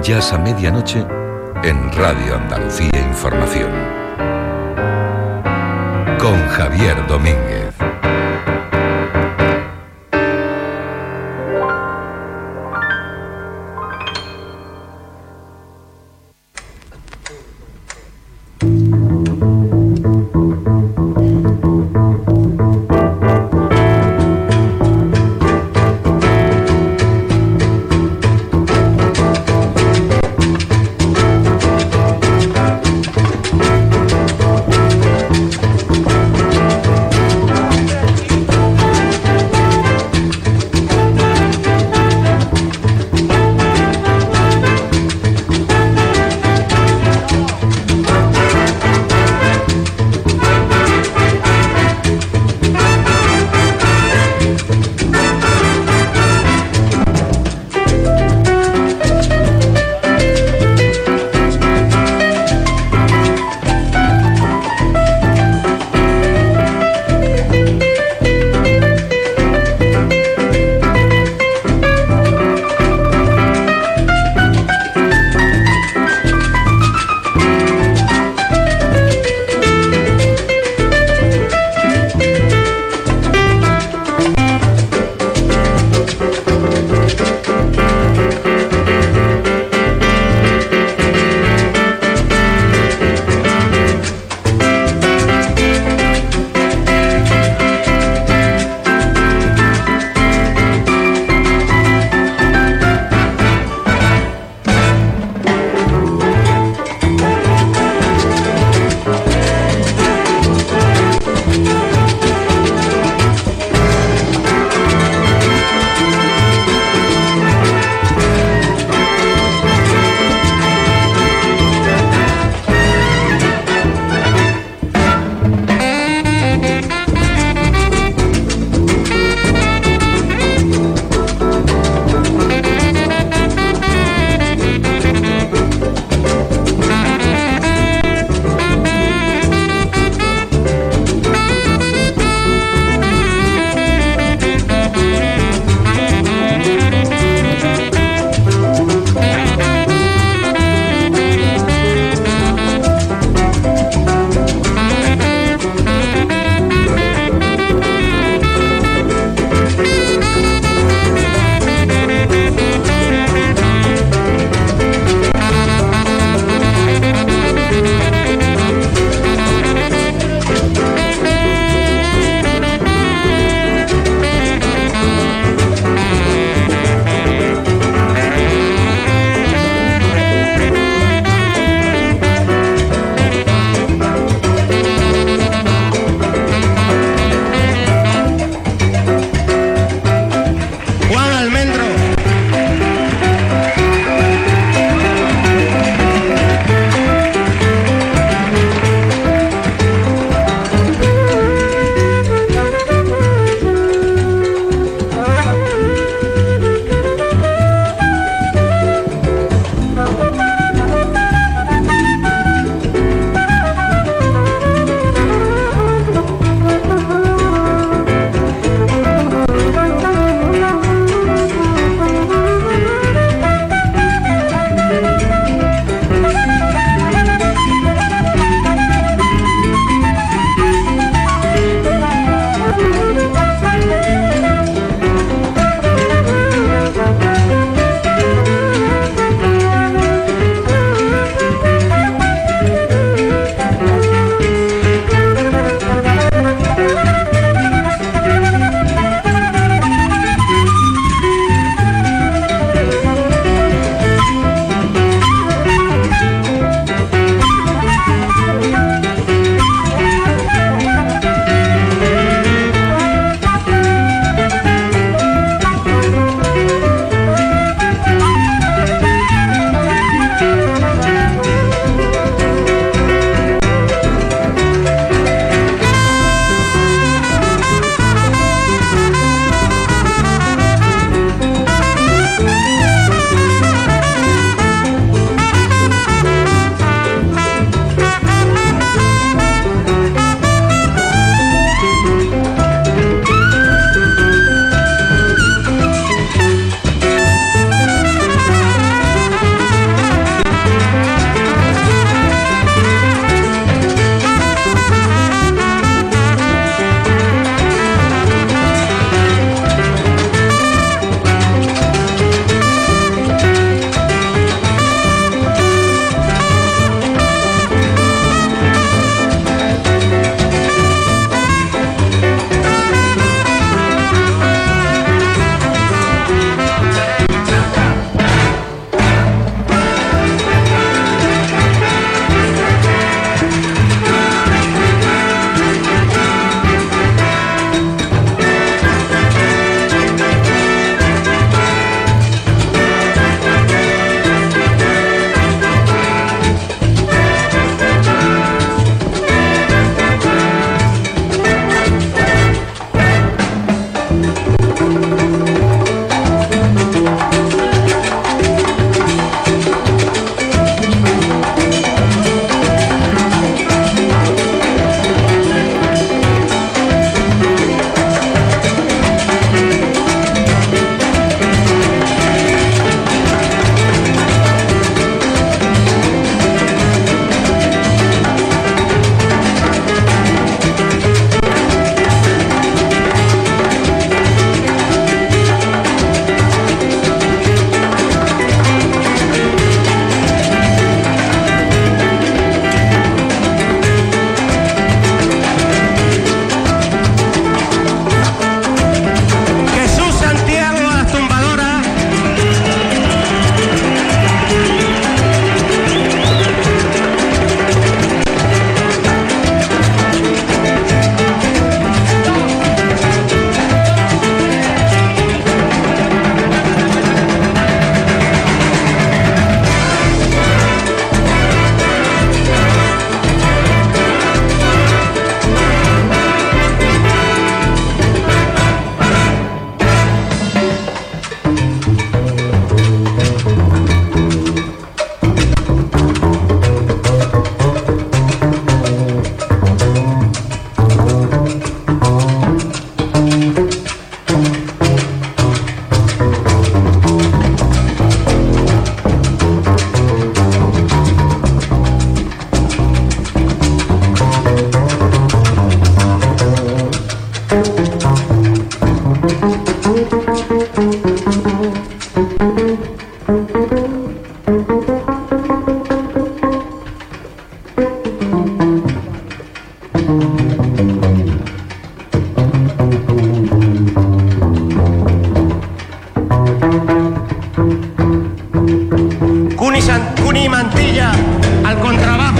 Jazz a medianoche en Radio Andalucía Información. Con Javier Domínguez. Cuni Mantilla al contrabajo.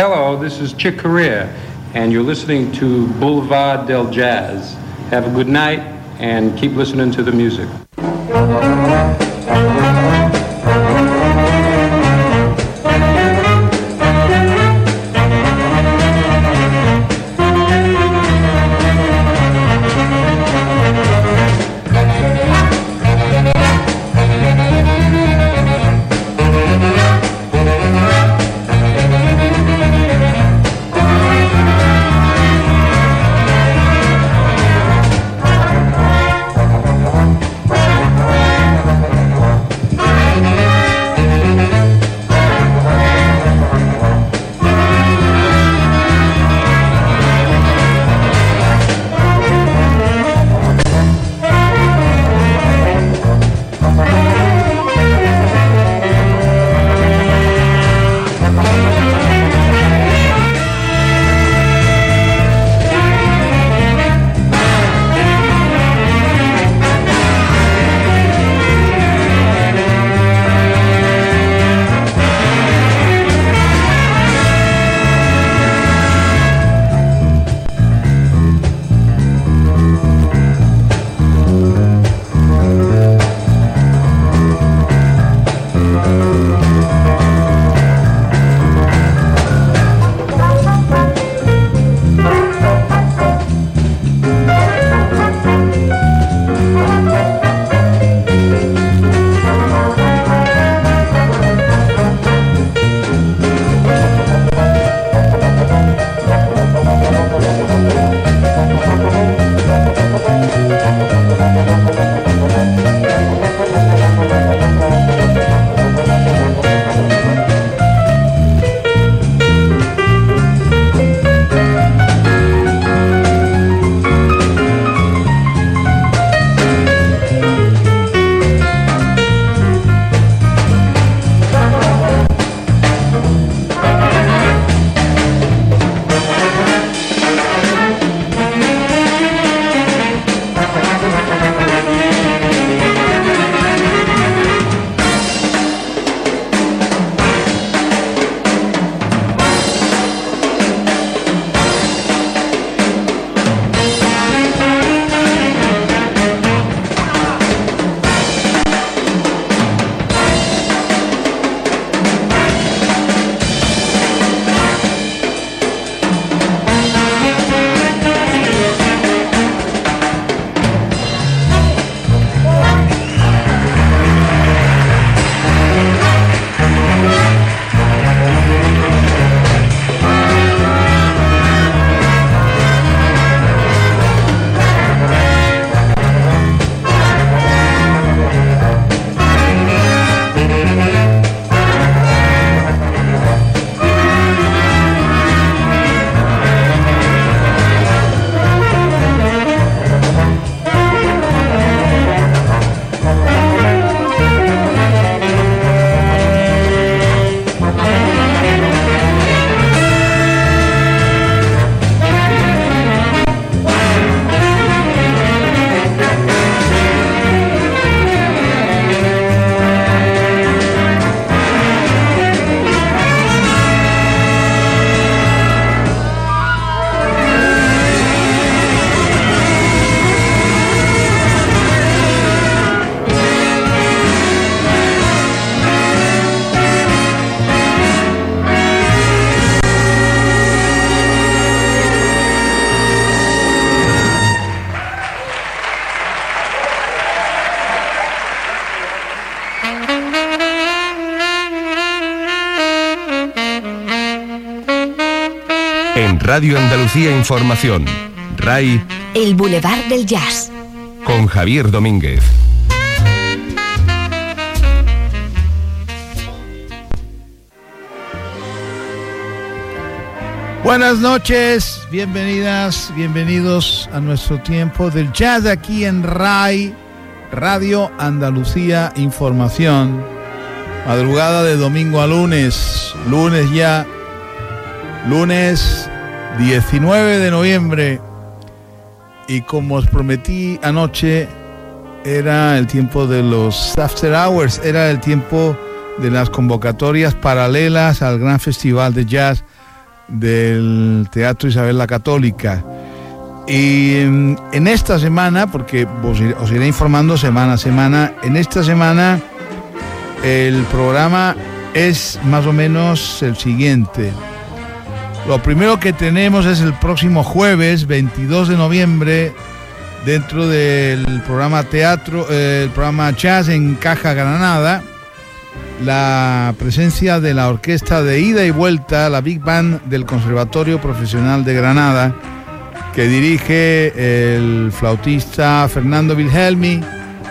Hello, this is Chick Corea, and you're listening to Boulevard del Jazz. Have a good night, and keep listening to the music. En Radio Andalucía Información, RAI, El Boulevard del Jazz, con Javier Domínguez. Buenas noches, bienvenidas, bienvenidos a nuestro tiempo del jazz aquí en RAI, Radio Andalucía Información. Madrugada de domingo a lunes, lunes 19 de noviembre. Y como os prometí anoche, era el tiempo de los After Hours, era el tiempo de las convocatorias paralelas al gran festival de jazz del Teatro Isabel la Católica. Y en esta semana, porque os iré informando semana a semana, en esta semana el programa es más o menos el siguiente. Lo primero que tenemos es el próximo jueves 22 de noviembre, dentro del programa el programa Jazz en Caja Granada, la presencia de la orquesta de ida y vuelta, la Big Band del Conservatorio Profesional de Granada, que dirige el flautista Fernando Wilhelmi,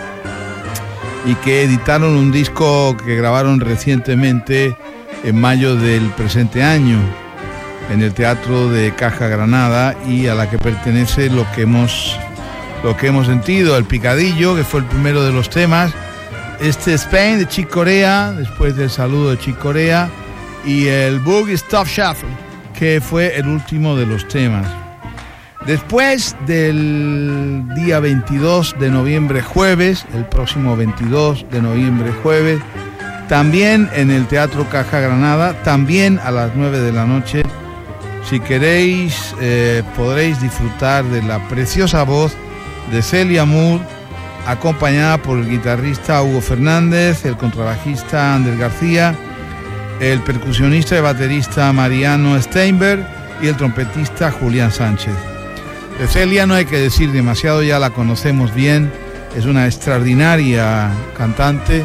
y que editaron un disco que grabaron recientemente en mayo del presente año en el Teatro de Caja Granada, y a la que pertenece lo que hemos sentido, el Picadillo, que fue el primero de los temas, este Spain de Chick Corea, después del saludo de Chick Corea, y el Boogie Stop Shuffle, que fue el último de los temas. Después del día 22 de noviembre jueves, el próximo 22 de noviembre jueves, también en el Teatro Caja Granada, también a las 9 de la noche, si queréis, podréis disfrutar de la preciosa voz de Celia Moore, acompañada por el guitarrista Hugo Fernández, el contrabajista Ander García, el percusionista y baterista Mariano Steinberg y el trompetista Julián Sánchez. De Celia no hay que decir demasiado, ya la conocemos bien, es una extraordinaria cantante,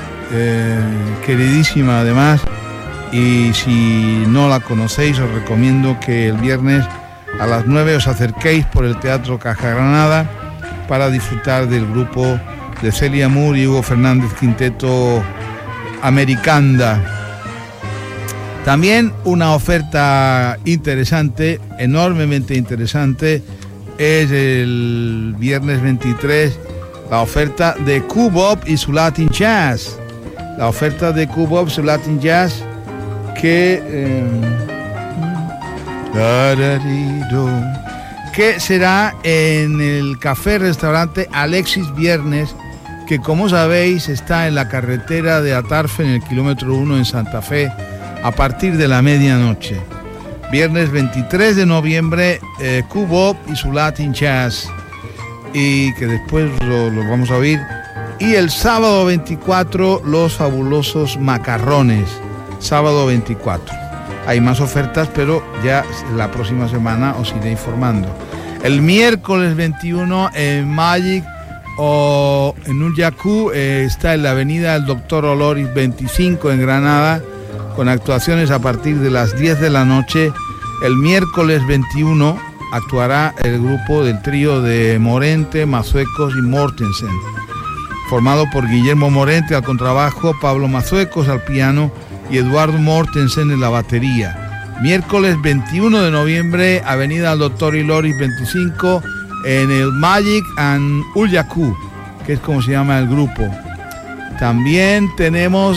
queridísima además, y si no la conocéis os recomiendo que el viernes a las 9 os acerquéis por el Teatro Caja Granada para disfrutar del grupo de Celia Moore y Hugo Fernández Quinteto Americanda. También una oferta interesante, enormemente interesante, es el viernes 23 la oferta de Q-Bop y su Latin Jazz. La oferta de Q-Bop y su Latin Jazz que será en el café-restaurante Alexis Viernes, que como sabéis está en la carretera de Atarfe, en el kilómetro 1 en Santa Fe, a partir de la medianoche. Viernes 23 de noviembre, Q-Bop y su Latin Jazz, y que después lo vamos a oír. Y el sábado 24, los fabulosos Macarrones, sábado 24. Hay más ofertas, pero ya la próxima semana os iré informando. El miércoles 21 en Magic o en Ullacu está en la avenida del Doctor Oloris 25 en Granada, con actuaciones a partir de las 10 de la noche. El miércoles 21 actuará el grupo del trío de Morente, Mazuecos y Mortensen, formado por Guillermo Morente al contrabajo, Pablo Mazuecos al piano y Eduardo Mortensen en la batería. Miércoles 21 de noviembre, avenida del Doctor Oloris 25 en el Magic and Ullacu, que es como se llama el grupo. También tenemos,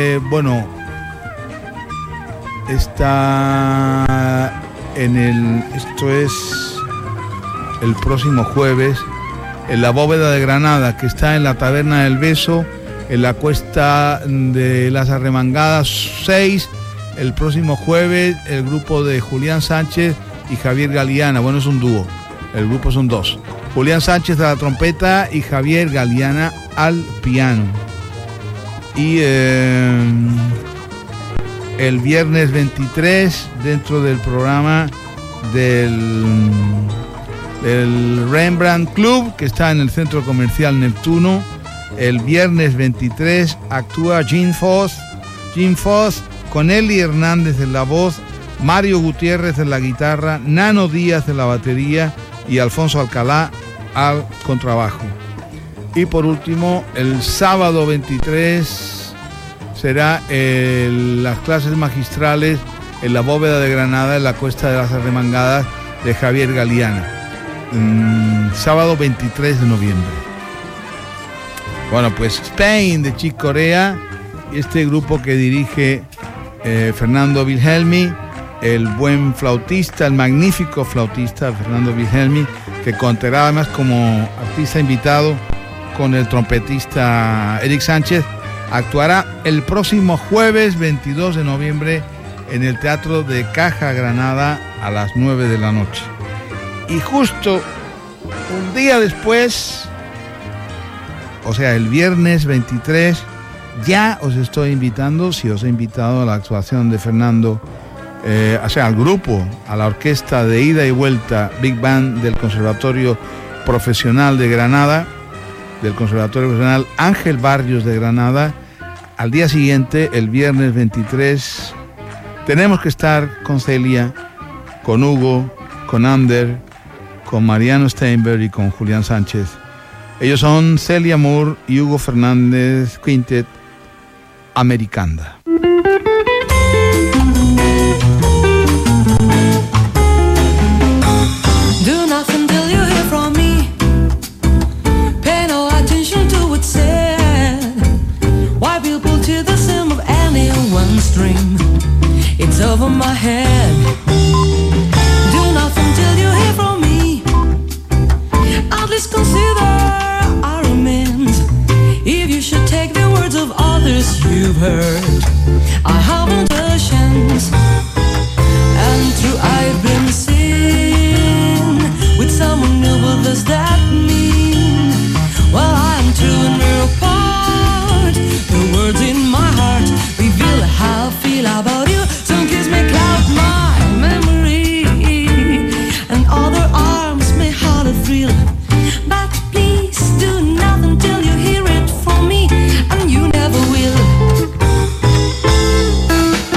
está esto es el próximo jueves, en la Bóveda de Granada, que está en la Taberna del Beso, en la Cuesta de las Arremangadas 6, el próximo jueves, el grupo de Julián Sánchez y Javier Galeana. Bueno, es un dúo, el grupo son dos. Julián Sánchez a la trompeta y Javier Galeana al piano. Y el viernes 23, dentro del programa del Rembrandt Club, que está en el Centro Comercial Neptuno, el viernes 23 actúa Jim Foss con Eli Hernández en la voz, Mario Gutiérrez en la guitarra, Nano Díaz en la batería y Alfonso Alcalá al contrabajo. Y por último, el sábado 23 será las clases magistrales en la Bóveda de Granada, en la Cuesta de las Arremangadas, de Javier Galeana. Sábado 23 de noviembre. Bueno, pues Spain de Chick Corea, este grupo que dirige Fernando Wilhelmi, el buen flautista, el magnífico flautista Fernando Wilhelmi, que contará además como artista invitado con el trompetista Eric Sánchez, actuará el próximo jueves 22 de noviembre en el Teatro de Caja Granada a las 9 de la noche. Y justo un día después, o sea, el viernes 23, ya os estoy invitando, si os he invitado a la actuación de Fernando, o sea, al grupo, a la orquesta de ida y vuelta Big Band del Conservatorio Profesional de Granada, del Conservatorio Profesional Ángel Barrios de Granada. Al día siguiente, el viernes 23, tenemos que estar con Celia, con Hugo, con Ander, con Mariano Steinberg y con Julián Sánchez. Ellos son Celia Moore y Hugo Fernández Quintet Americanda. Do nothing till you hear from me. Pay no attention to what's said. Why people to the sim of anyone's dream? It's over my head. Do nothing till you hear from me. At least consider our amends. If you should take the words of others you've heard, I haven't a chance. And true, I've been seen with someone new, but does that mean? Well, I'm true and we're apart. The words in my heart reveal how I feel about you. Some kiss may cloud my memory, and other arms may hardly thrill. But please do nothing till you hear it from me, and you never will.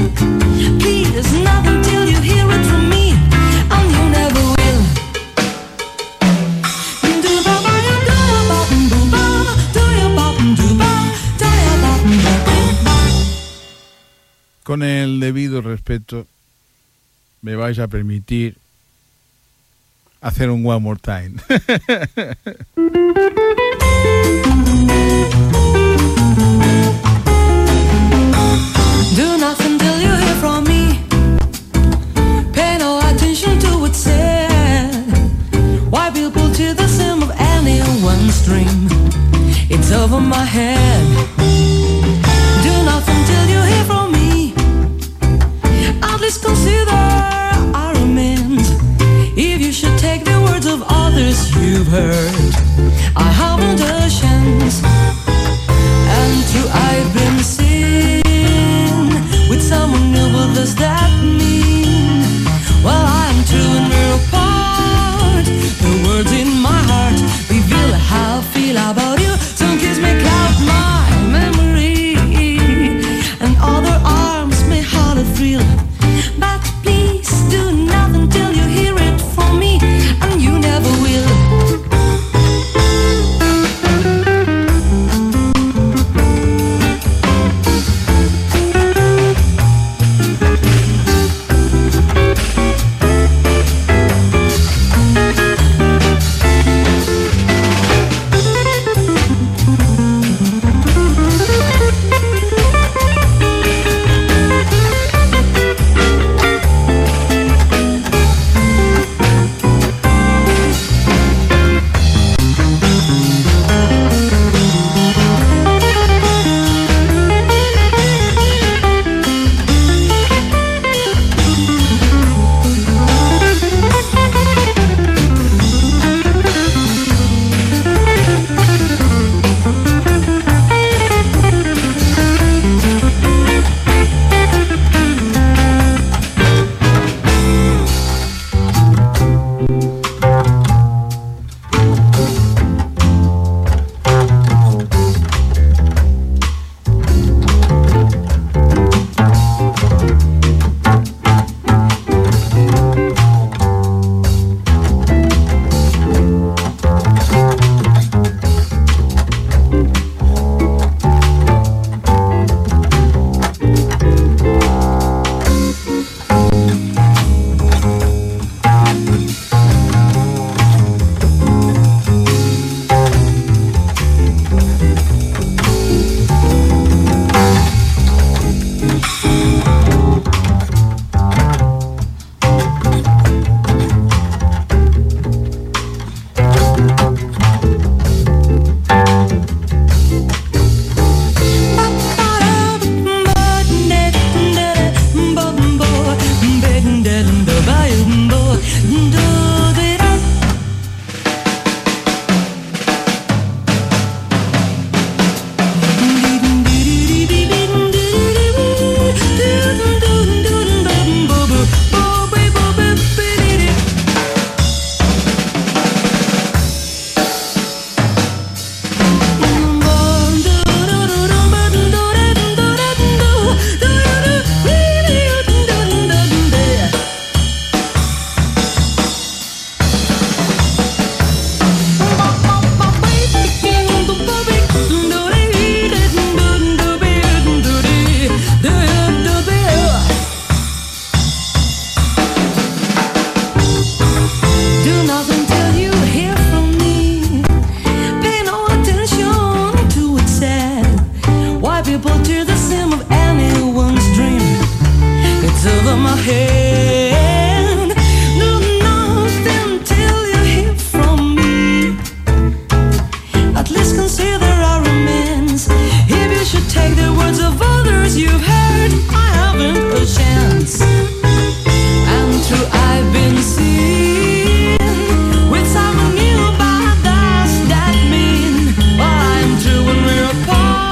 Please, not until you hear it from me, and you never will. Con el debido respeto, me vais a permitir hacer un One More Time. Do nothing till you hear from me. Pay no attention to what's said. Why people to the sim of anyone's dream? It's over my head. Do nothing till you hear from me. At least consider our amends. If you should take the words of others you've heard, I haven't a chance. And true, I've been seen with someone new, but does that mean? Well, I'm true and we're apart. The words in my heart reveal how I feel about you. Some kiss may cloud my memory, and other arms may hard to thrill. But please do nothing till you hear it from me, and you never will.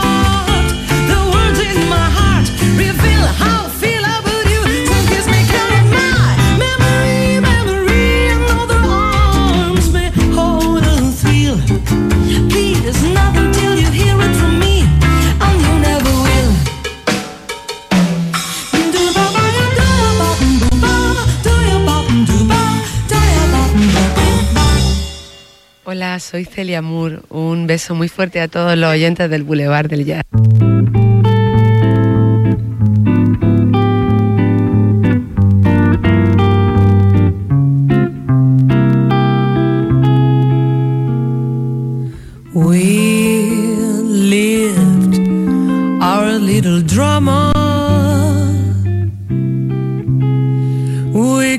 Reveal how I feel about you. Some kiss me. Hola, soy Celia Moore. Un beso muy fuerte a todos los oyentes del Boulevard del Jazz. We lived our little drama. We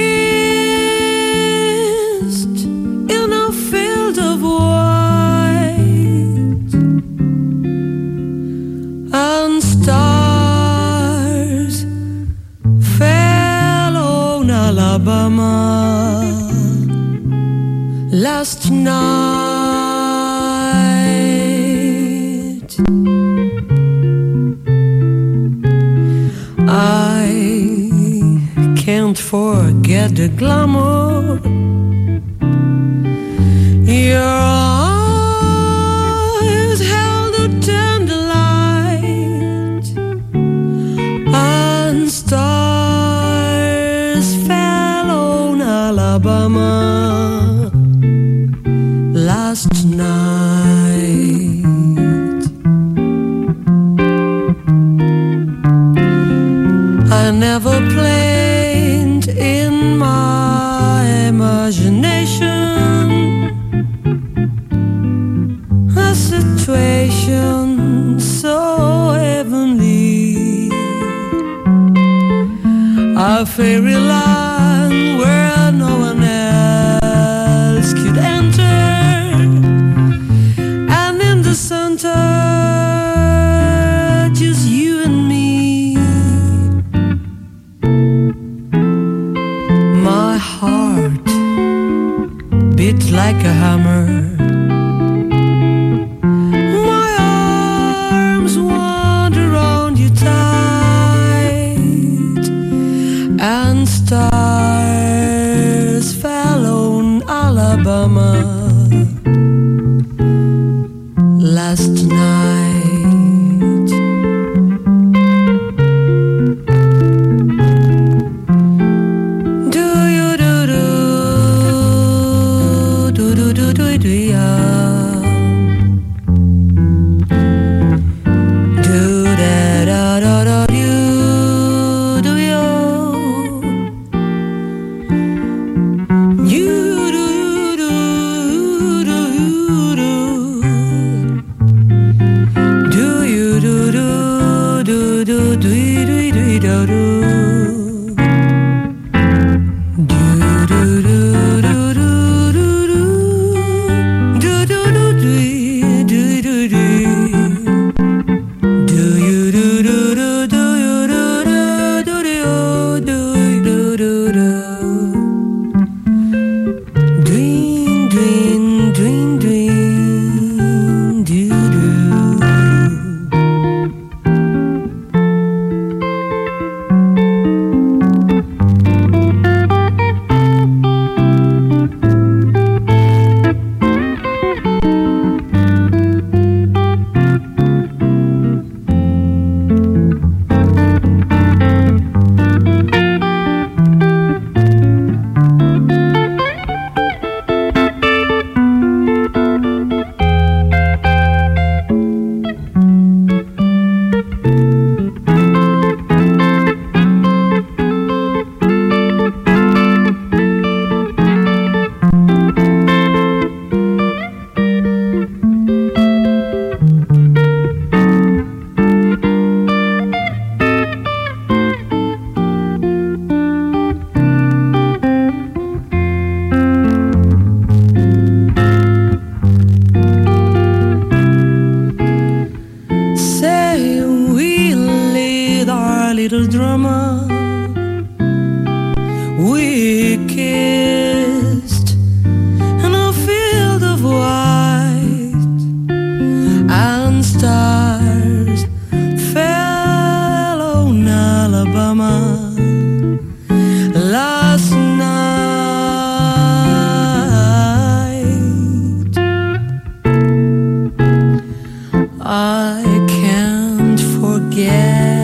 kissed in a field of white, and stars fell on Alabama last night. I can't forget the glamour. Your eyes held a tender light, and stars fell on Alabama last night. I never planned in my imagination a situation so heavenly, a fairy land where no one else could enter, and in the center just you and me. My heart beat like a hammer. My arms wound around you tight, and stars fell on Alabama last night.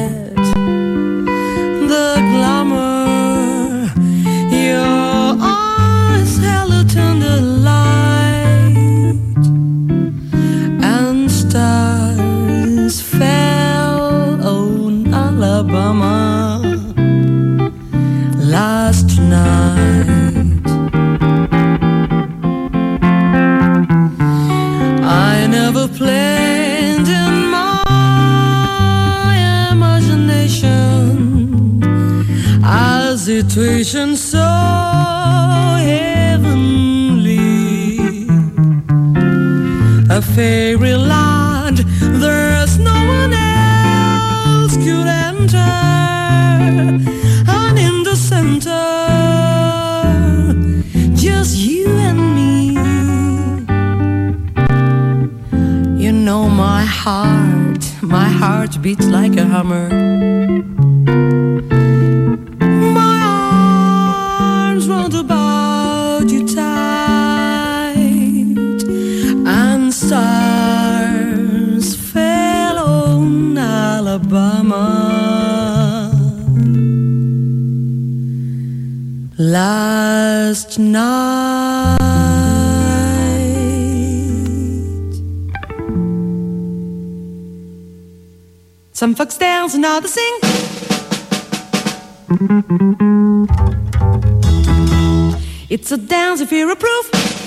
The glamour your situation so heavenly, a fairy land there's no one else could enter, and in the center just you and me. You know my heart beats like a hammer. My arms round about you tight, and stars fell on Alabama last night. Some folks dance and others sing. It's a dance if you approve.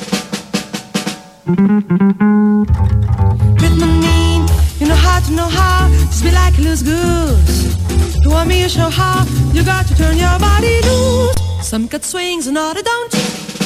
Rhythm and mean, you know how to know how. Just be like a loose goose. You want me to show how? You got to turn your body loose. Some got swings and others don't.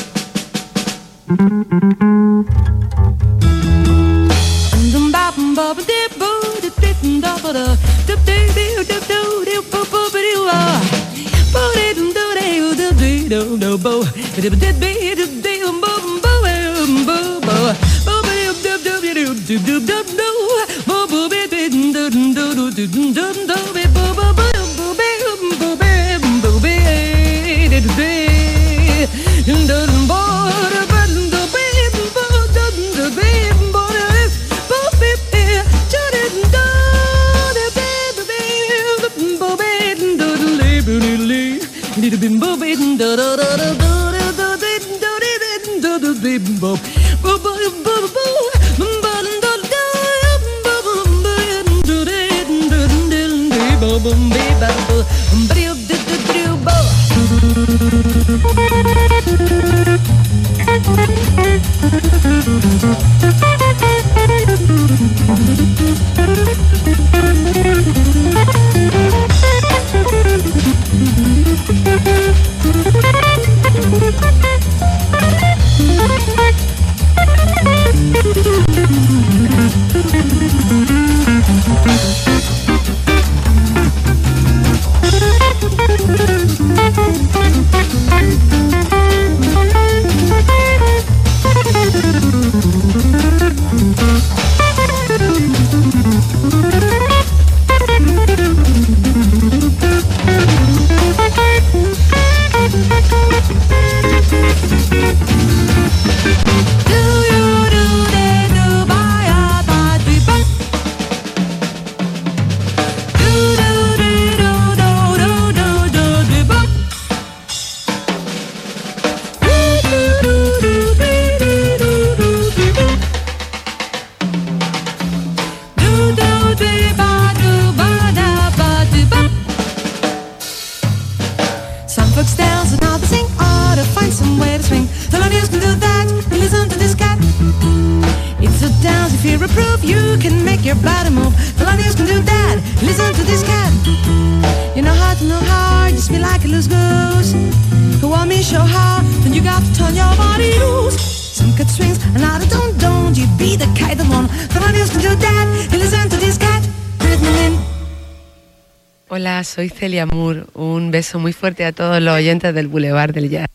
Hola, soy Celia Moore. Un beso muy fuerte a todos los oyentes del Boulevard del Jazz.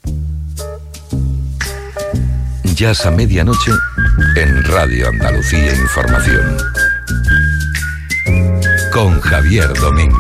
Jazz a medianoche en Radio Andalucía Información. Con Javier Domínguez.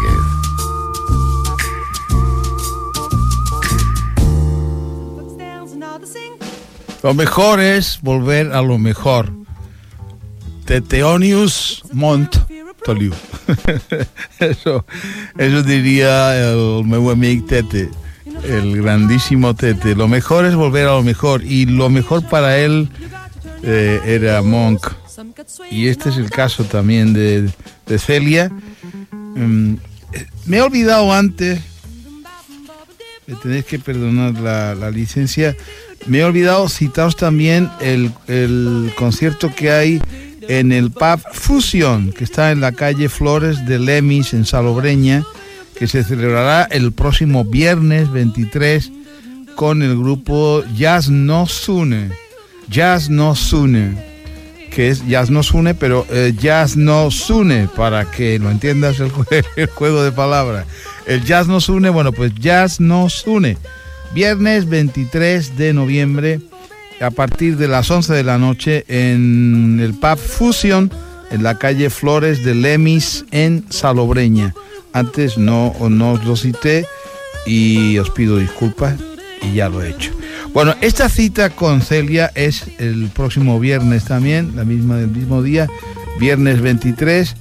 Lo mejor es volver a lo mejor. Teteonius Mont Toliu. Eso diría el meu amic Tete, el grandísimo Tete. Lo mejor es volver a lo mejor, y lo mejor para él era Monk. Y este es el caso también de Celia. Me he olvidado antes, me tenéis que perdonar la licencia, me he olvidado citaros también el concierto que hay en el pub Fusion, que está en la calle Flores de Lemis, en Salobreña, que que se celebrará el próximo viernes 23 con el grupo Jazz Nos Une. Jazz Nos Une, que es Jazz Nos Une, pero Jazz Nos Une, para que lo entiendas el juego de palabras. El Jazz Nos Une, bueno, pues Jazz Nos Une. Viernes 23 de noviembre, a partir de las 11 de la noche, en el Pub Fusion, en la calle Flores de Lemis, en Salobreña. Antes no os lo cité y os pido disculpas, y ya lo he hecho. Bueno, esta cita con Celia es el próximo viernes también, el mismo día, viernes 23,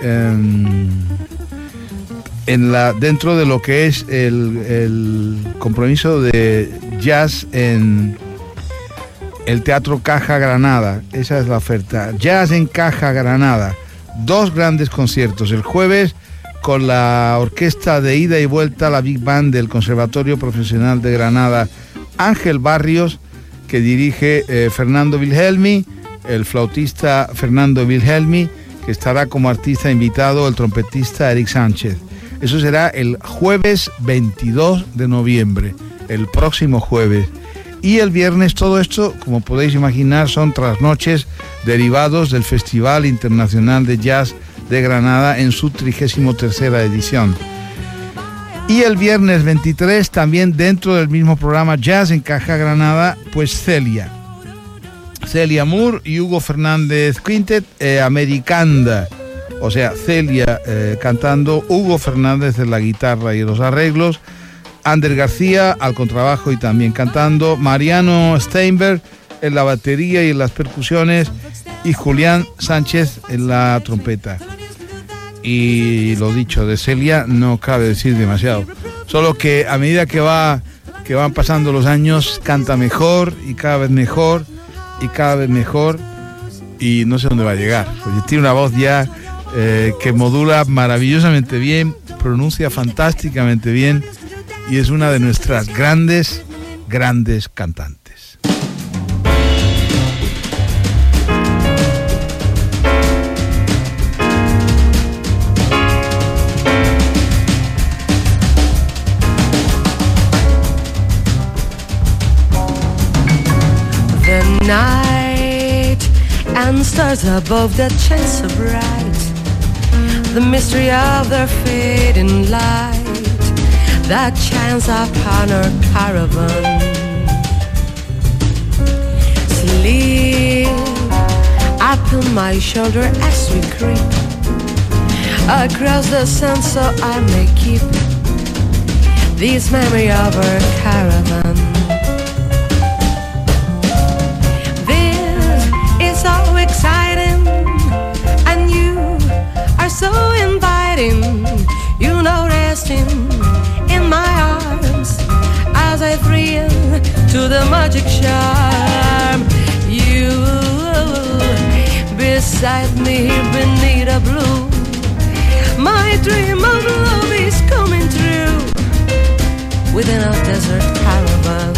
dentro de lo que es el compromiso de jazz en el Teatro Caja Granada. Esa es la oferta. Jazz en Caja Granada. 2 grandes conciertos. El jueves con la orquesta de ida y vuelta, la Big Band del Conservatorio Profesional de Granada, Ángel Barrios, que dirige Fernando Wilhelmi, el flautista Fernando Wilhelmi, que estará como artista invitado el trompetista Eric Sánchez. Eso será el jueves 22 de noviembre, el próximo jueves. Y el viernes, todo esto, como podéis imaginar, son trasnoches derivados del Festival Internacional de Jazz de Granada en su 33ª edición. Y el viernes 23, también dentro del mismo programa Jazz en Caja Granada, pues Celia Moore y Hugo Fernández Quintet, Americanda. O sea, Celia cantando, Hugo Fernández en la guitarra y los arreglos, Ander García al contrabajo y también cantando, Mariano Steinberg en la batería y en las percusiones, y Julián Sánchez en la trompeta. Y lo dicho de Celia no cabe decir demasiado, solo que a medida que van pasando los años, canta mejor y cada vez mejor y cada vez mejor, y no sé dónde va a llegar, porque tiene una voz ya que modula maravillosamente bien, pronuncia fantásticamente bien, y es una de nuestras grandes cantantes. The night and stars above the chance are bright. The mystery of their fading light that chance upon our caravan. Sleep upon my shoulder as we creep across the sun, so I may keep this memory of our caravan. This is so exciting, and you are so inviting. You know, resting in my arms as I thrill to the magic charm. You beside me beneath a blue, my dream of love is coming true within a desert caravan.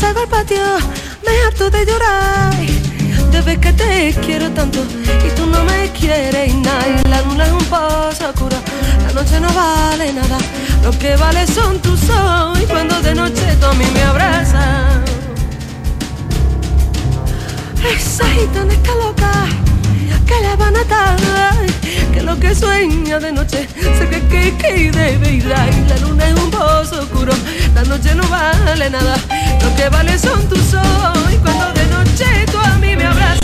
salgo al patio, me harto de llorar. De ver que te quiero tanto y tú no me quieres nada. Y la luna es un pozo oscuro, la noche no vale nada. Lo que vale son tus ojos y cuando de noche tú a mí me abrazas. Esa gitana está loca, que la van a atar, que lo que sueña de noche se cree que debe ir. Y la luna es un pozo oscuro, la noche no vale nada. Lo que vale son tus ojos y cuando de noche tú a mí me abrazas.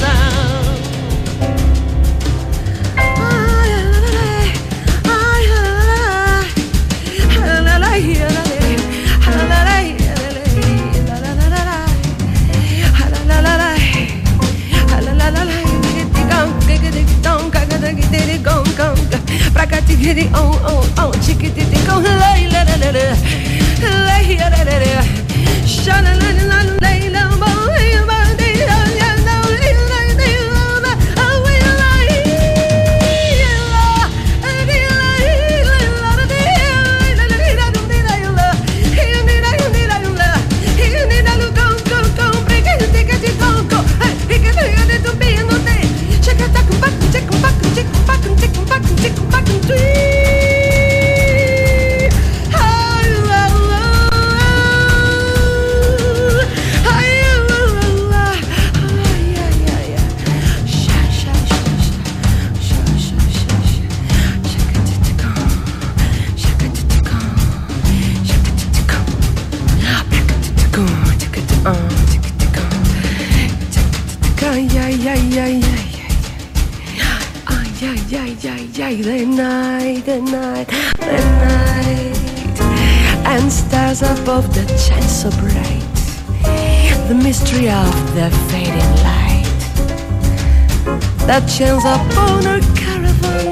And stars above that shine so bright, the mystery of the fading light that shines upon our caravan.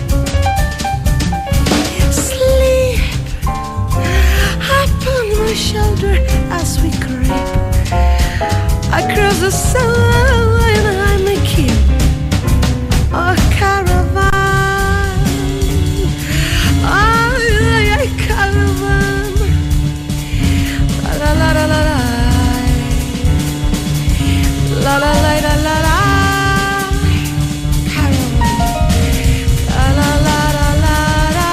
Sleep upon my shoulder as we creep across the sunlight, and I may keep our caravan. Caravan, la la la la la, la la la la la la, caravan, la la la la la la.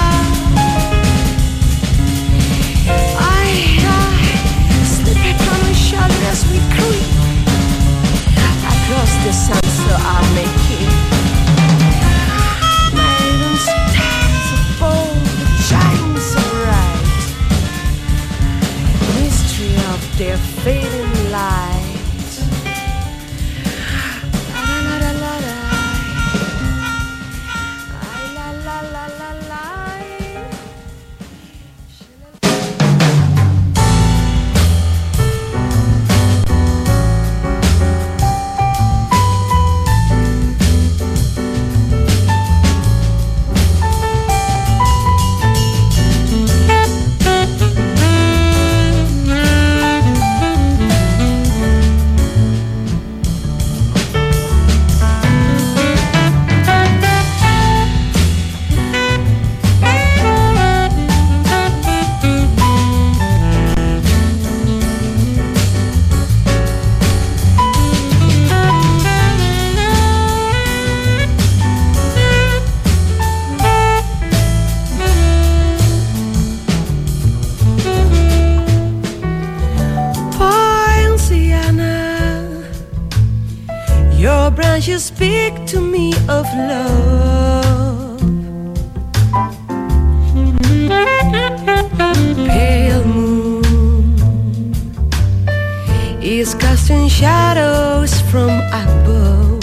I sleep upon my shoulder as we creep across the sun, so I may keep maiden stars above the shine so bright, the mystery of their fading light. La la la la la, la la la la la. You speak to me of love. Pale moon is casting shadows from above.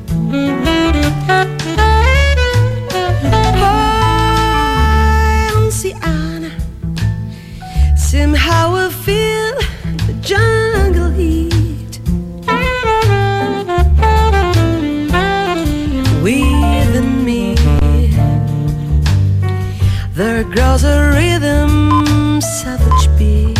Poinciana, somehow I feel the jungle heat. Within me there grows a rhythm, savage beat.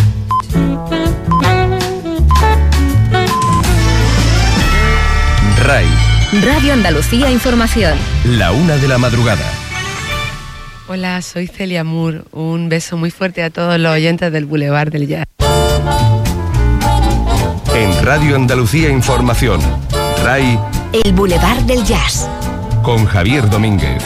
RAI, Radio Andalucía Información. la 1 de la madrugada. Hola, soy Celia Moore. Un beso muy fuerte a todos los oyentes del Boulevard del Jazz. En Radio Andalucía Información, RAI, El Boulevard del Jazz, con Javier Domínguez.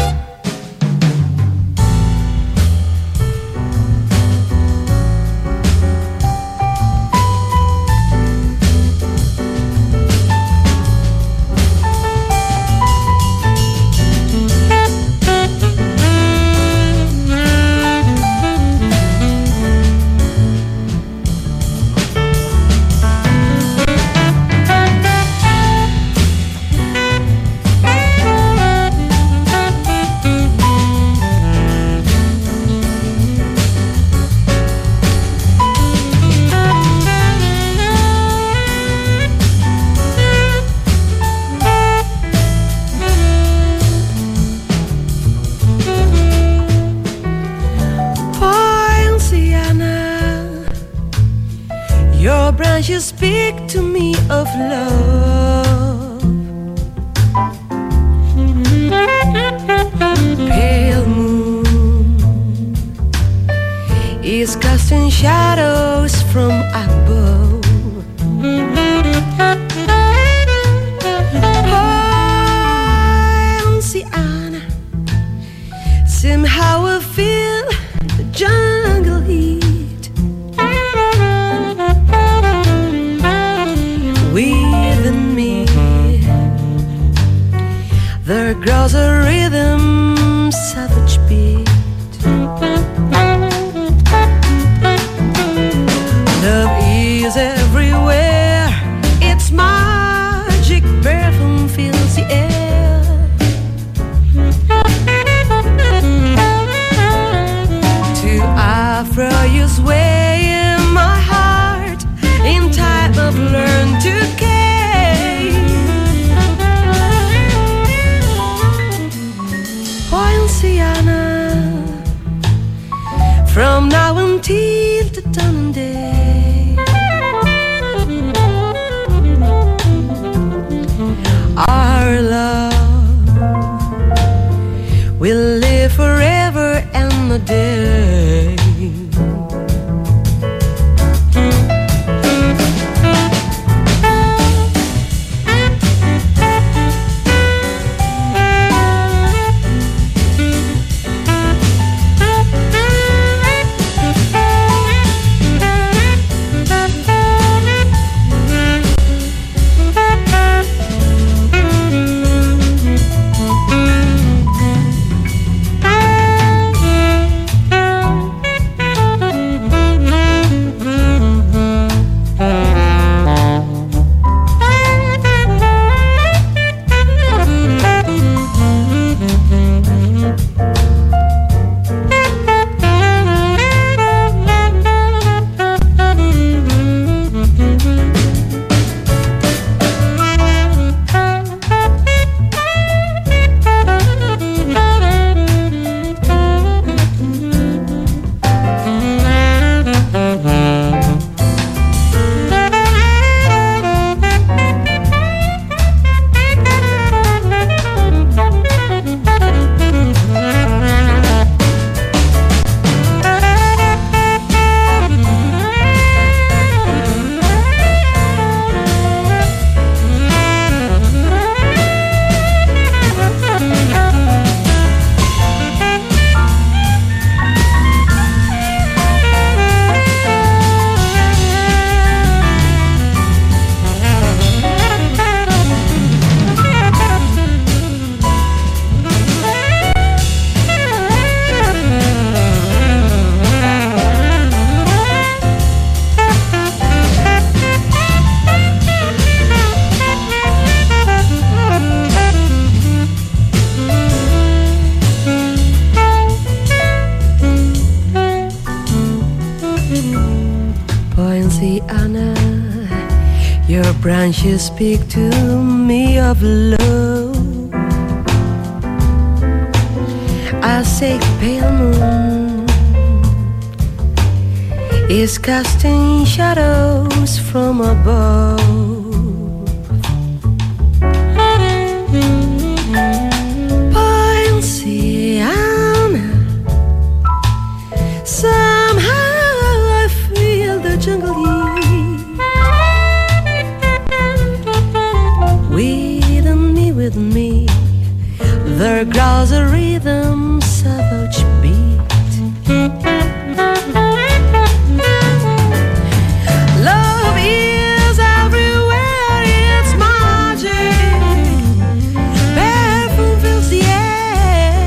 You speak to me of love. Pale moon is casting shadows from above. Poinciana, somehow I feel the jungle heat. Within me there grows a rhythm, savage beat. Love is everywhere, its magic perfume fills the air. To Afro you sway in my heart, in time I've learned to care. Poinciana, from now until the dawn of day, our love will live forever and a day. Poinciana, your branches speak to me of love. I say pale moon is casting shadows from above. Poinciana, somehow I feel the jungle heat. the rhythm savage beat. Love is everywhere, it's magic. Perfume fills the air.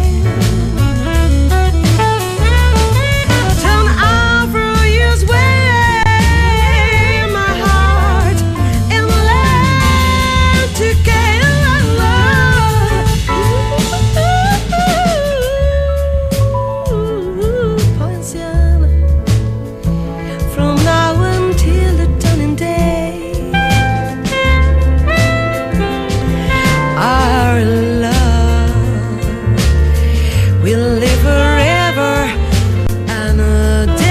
Turn every year's way my heart and learn to care. Poinciana. From now until the dawning day, our love will live forever and a day.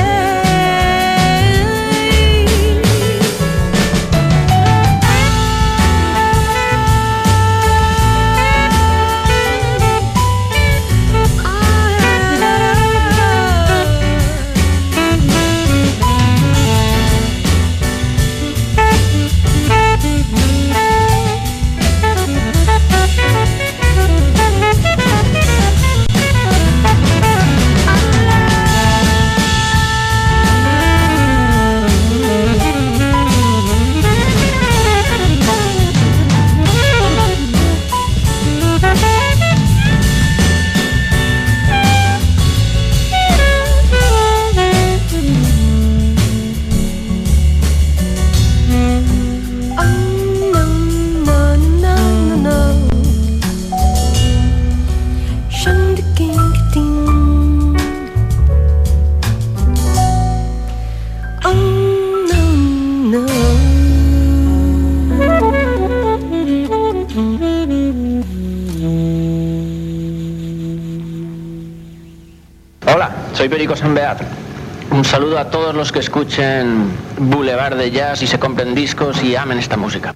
Hola, soy Perico Sambeat. Un saludo a todos los que escuchen Boulevard de Jazz y se compren discos y amen esta música.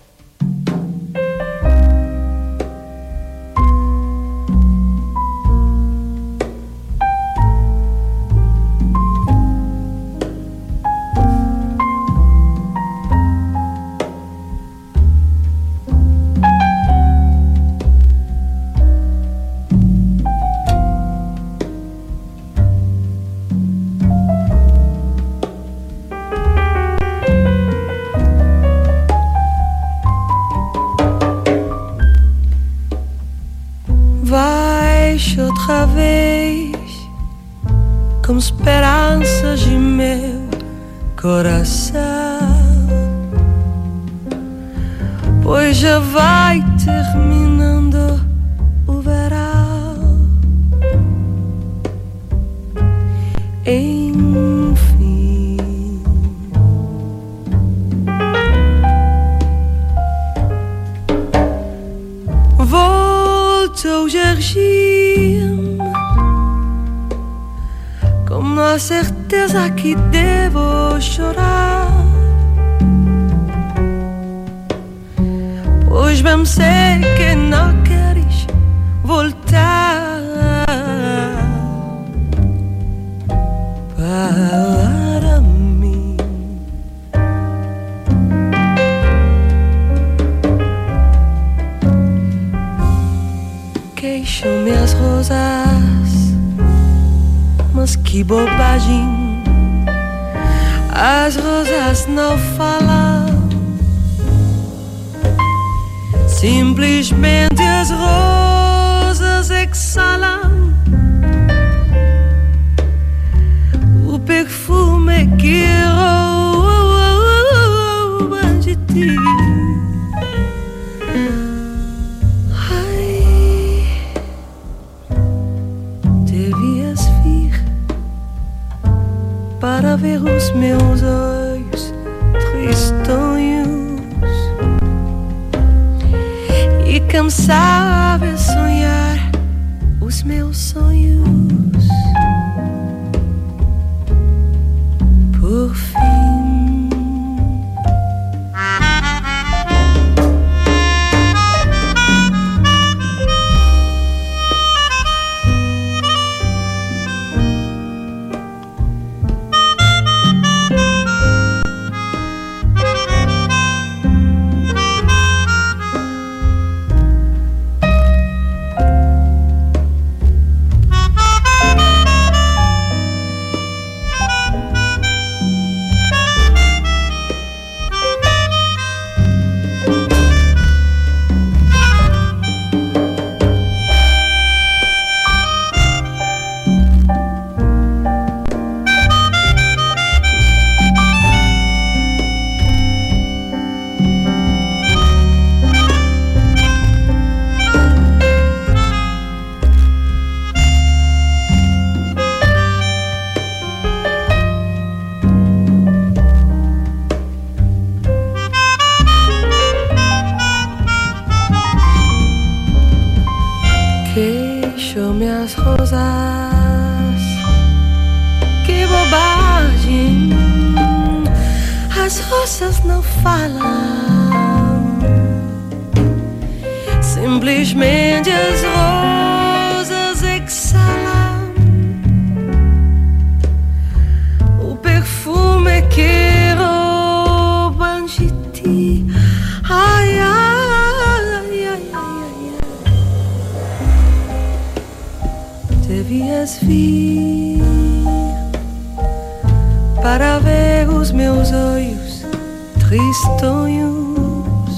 Vais outra vez com esperanças de meu coração, pois já vai terminando o verão. Enfim, voltou Jardim com a certeza que devo chorar, pois bem sei que não queres voltar para mim. Queixam-me as rosas, mas que bobagem, as rosas não falam, simplesmente as rosas exalam o perfume que rouba de ti. Ai, devias vir para ver os meus olhos tristonhos e quem sabe sonhar os meus sonhos. Por fim, Deixou-me as rosas, que bobagem. As rosas não falam, simplesmente as rosas exalam o perfume que roubam de ti. Ai, ai, ai, ai, ai, ai. Devias vir para ver os meus olhos tristonhos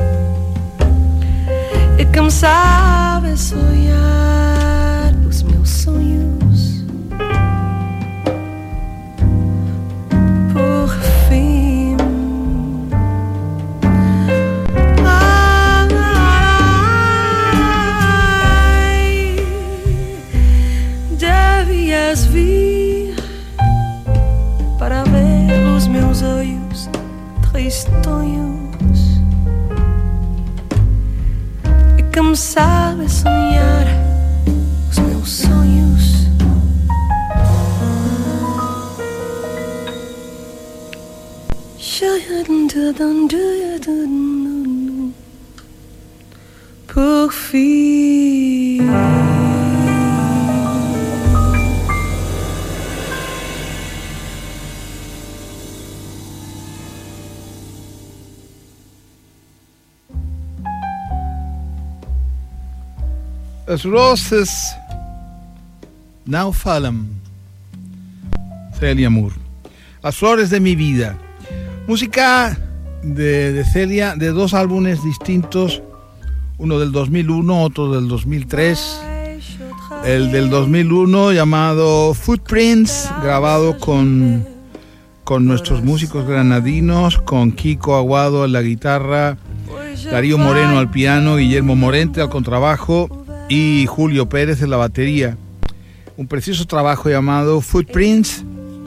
e quem sabe sonhar os meus sonhos. Por fim, ai, devias vir para ver os meus olhos tristonhos e quem sabe sonhar os meus sonhos. Por fim. As Roses Now Fallen, Celia Moore. Las flores de mi vida. Música de Celia, de dos álbumes distintos, uno del 2001, otro del 2003. El del 2001 llamado Footprints, grabado con nuestros músicos granadinos, con Kiko Aguado en la guitarra, Darío Moreno al piano, Guillermo Morente al contrabajo y Julio Pérez en la batería. Un precioso trabajo llamado Footprints,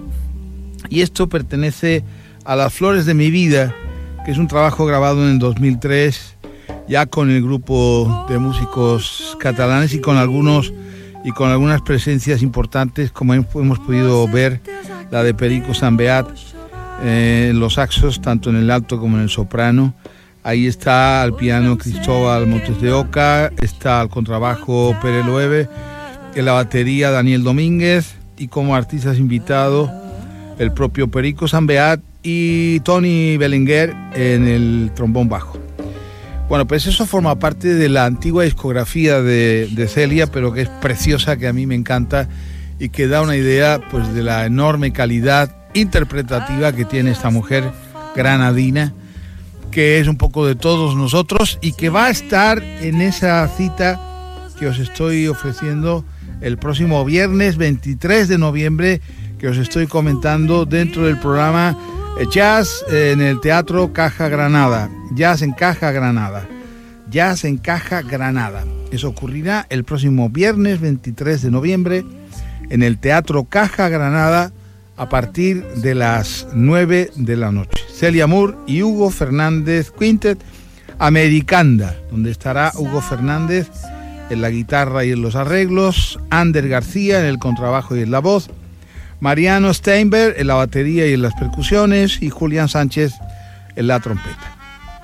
y esto pertenece a Las Flores de mi Vida, que es un trabajo grabado en el 2003, ya con el grupo de músicos catalanes y con algunas presencias importantes, como hemos podido ver, la de Perico Sambeat en los saxos, tanto en el alto como en el soprano. Ahí está al piano Cristóbal Montes de Oca, está al contrabajo Pere Loewe, en la batería Daniel Domínguez, y como artistas invitados el propio Perico Sambeat y Tony Belenguer en el trombón bajo. Bueno, pues eso forma parte de la antigua discografía de Celia, pero que es preciosa, que a mí me encanta y que da una idea pues de la enorme calidad interpretativa que tiene esta mujer granadina, que es un poco de todos nosotros y que va a estar en esa cita que os estoy ofreciendo el próximo viernes 23 de noviembre, que os estoy comentando dentro del programa Jazz en el Teatro Caja Granada. Jazz en Caja Granada. Jazz en Caja Granada. Eso ocurrirá el próximo viernes 23 de noviembre en el Teatro Caja Granada a partir de las 9 de la noche. Celia Moore y Hugo Fernández Quintet Americanda, donde estará Hugo Fernández en la guitarra y en los arreglos, Ander García en el contrabajo y en la voz, Mariano Steinberg en la batería y en las percusiones y Julián Sánchez en la trompeta.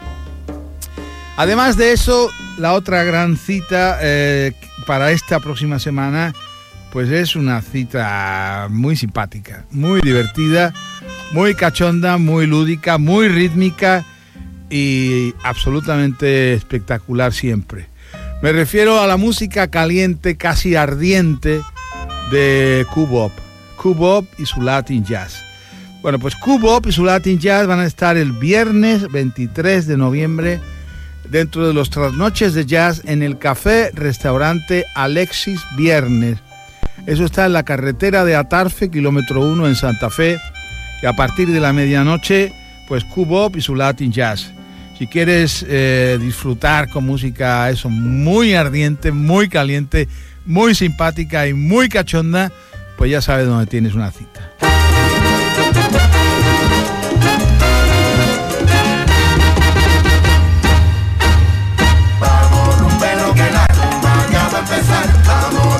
Además de eso, la otra gran cita para esta próxima semana pues es una cita muy simpática, muy divertida, muy cachonda, muy lúdica, muy rítmica y absolutamente espectacular siempre. Me refiero a la música caliente, casi ardiente de Cubop y su Latin Jazz. Bueno, pues Cubop y su Latin Jazz van a estar el viernes 23 de noviembre dentro de los trasnoches de jazz en el café restaurante Alexis Viernes. Eso está en la carretera de Atarfe, kilómetro 1 en Santa Fe, y a partir de la medianoche, pues Cubop y su Latin Jazz. Si quieres disfrutar con música eso muy ardiente, muy caliente, muy simpática y muy cachonda, pues ya sabes dónde tienes una cita. Vamos, rumbero, que la rumba ya va a empezar. Vamos.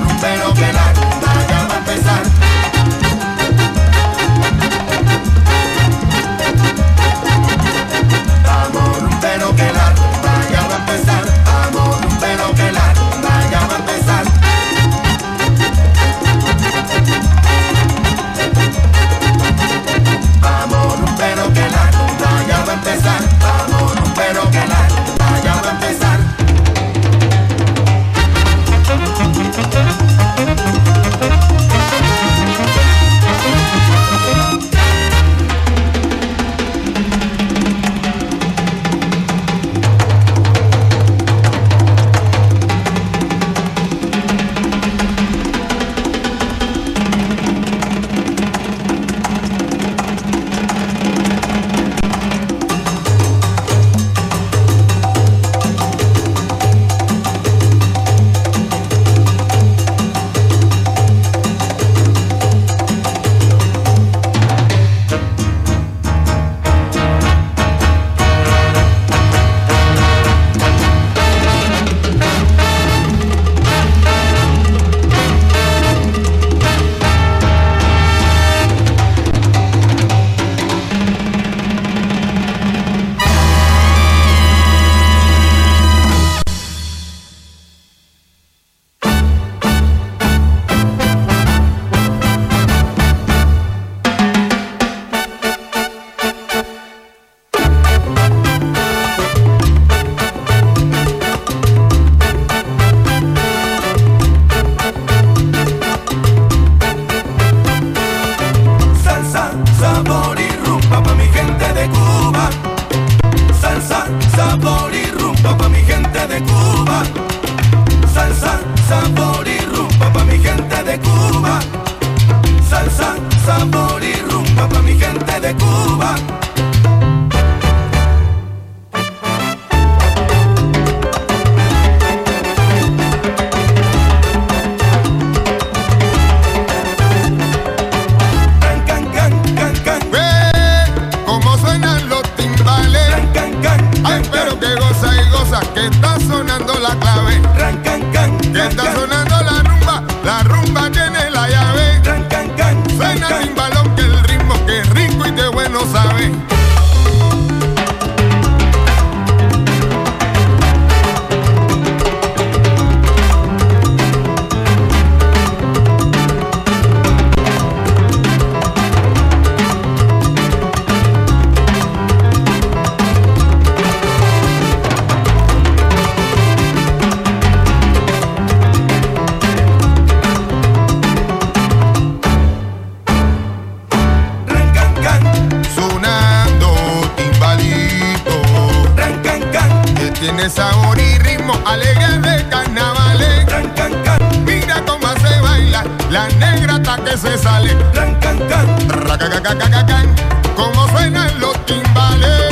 la negra hasta que se sale. Can, can, can, racacacacacan, como suenan los timbales.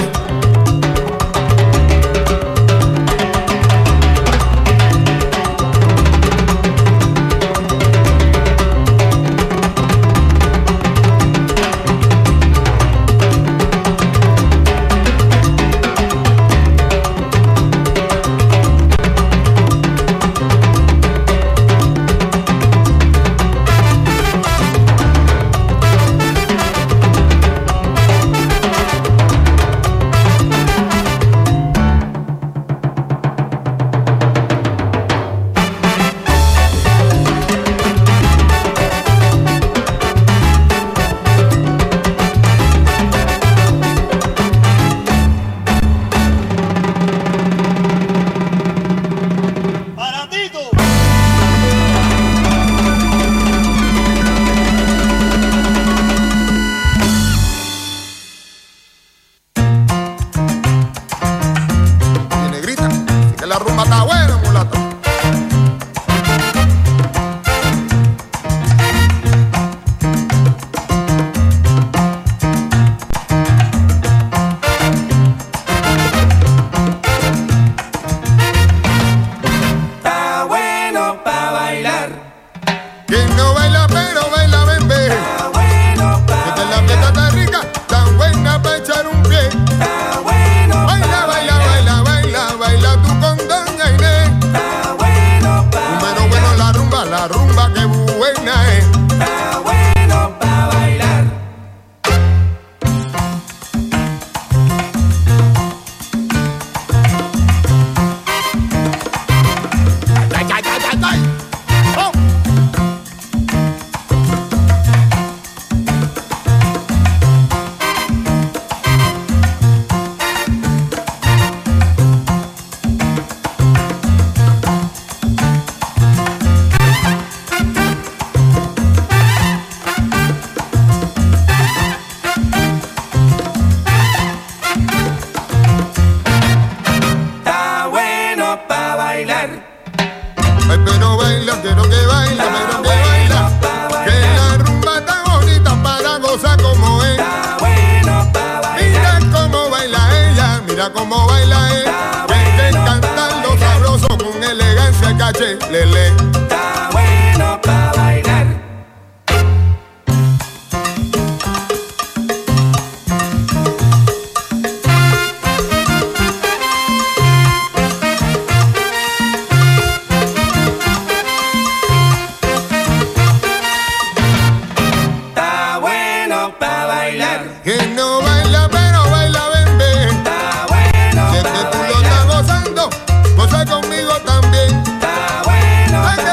Como baila él, que cantando sabroso con elegancia y caché, lele. Está bueno para bailar. Está bueno para bailar. Que no baila pero baila, ven, ven. Goza conmigo también. Está bueno.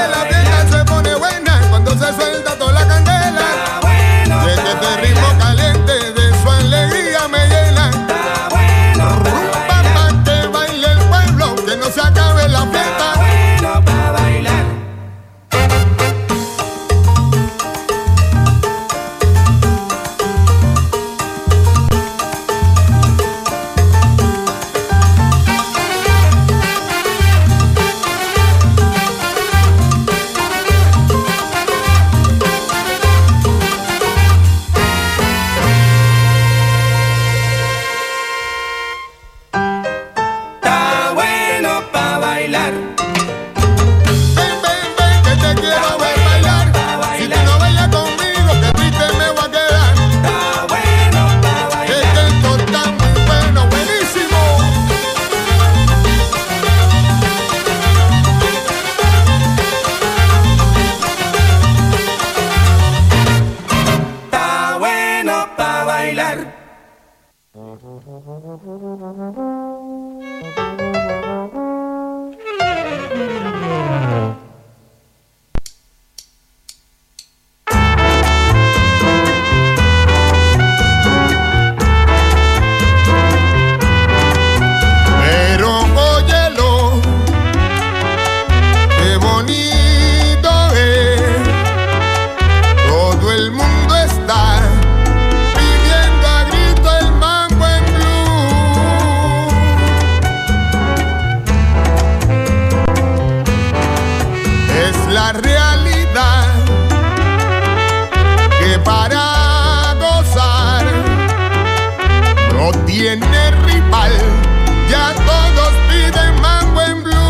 viene rival, ya todos piden mambo en blue.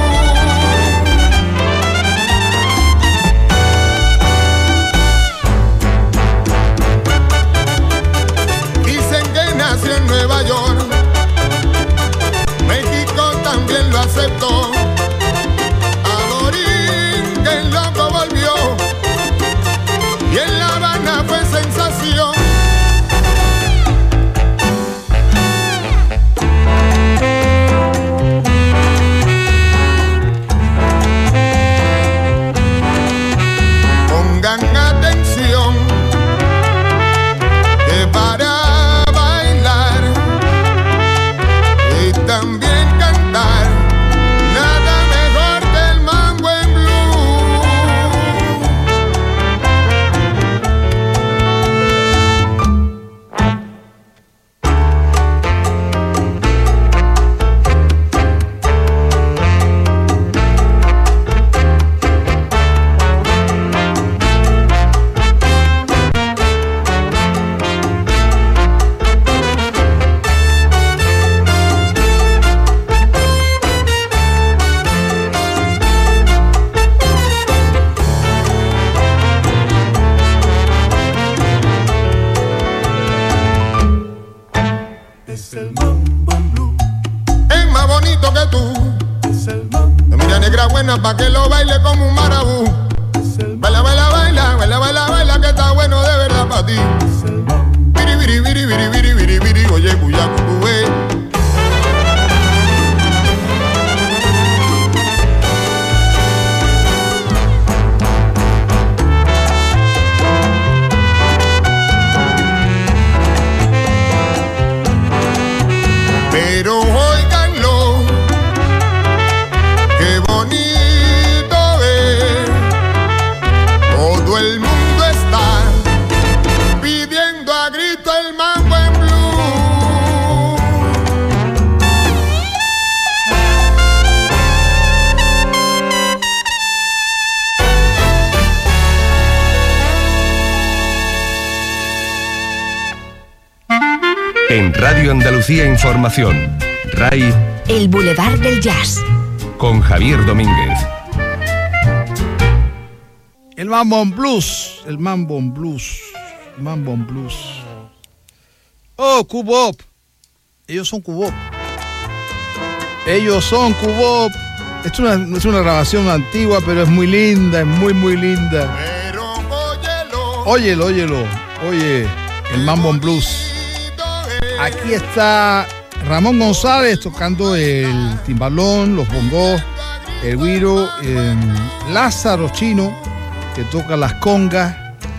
Dicen que nació en Nueva York, México también lo aceptó. Adorín, que el loco volvió, y en La Habana fue sensación. Pongan atención, que para bailar y también cantar, nada mejor que el mambo en blue. Es el mambo en blue. Es más bonito que tú. Es el mambo. Mira, negra buena pa' que lo baile como un marabú. Baila, baila, baila, baila, baila, baila, que está bueno de verdad pa' ti. Es el mambo. Viri, viri, viri, viri, viri, viri, viri, oye, cuya, tú ves. Pero óiganlo, qué bonito es. Todo el mundo está pidiendo a grito el mambo en blue. En Radio Andalucía Información, RAI, El Boulevard del Jazz. con Javier Domínguez. El mambo en blues, el mambo en blues, el mambo en blues. Oh, Cubop. Ellos son Cubop. Ellos son Cubop. Es una grabación antigua, pero es muy linda, es muy, muy linda. Pero óyelo, Óyelo, óyelo. Oye, el mambo en blues. Aquí está Ramón González tocando el timbalón, los bongos, el güiro, Lázaro Chino, que toca las congas,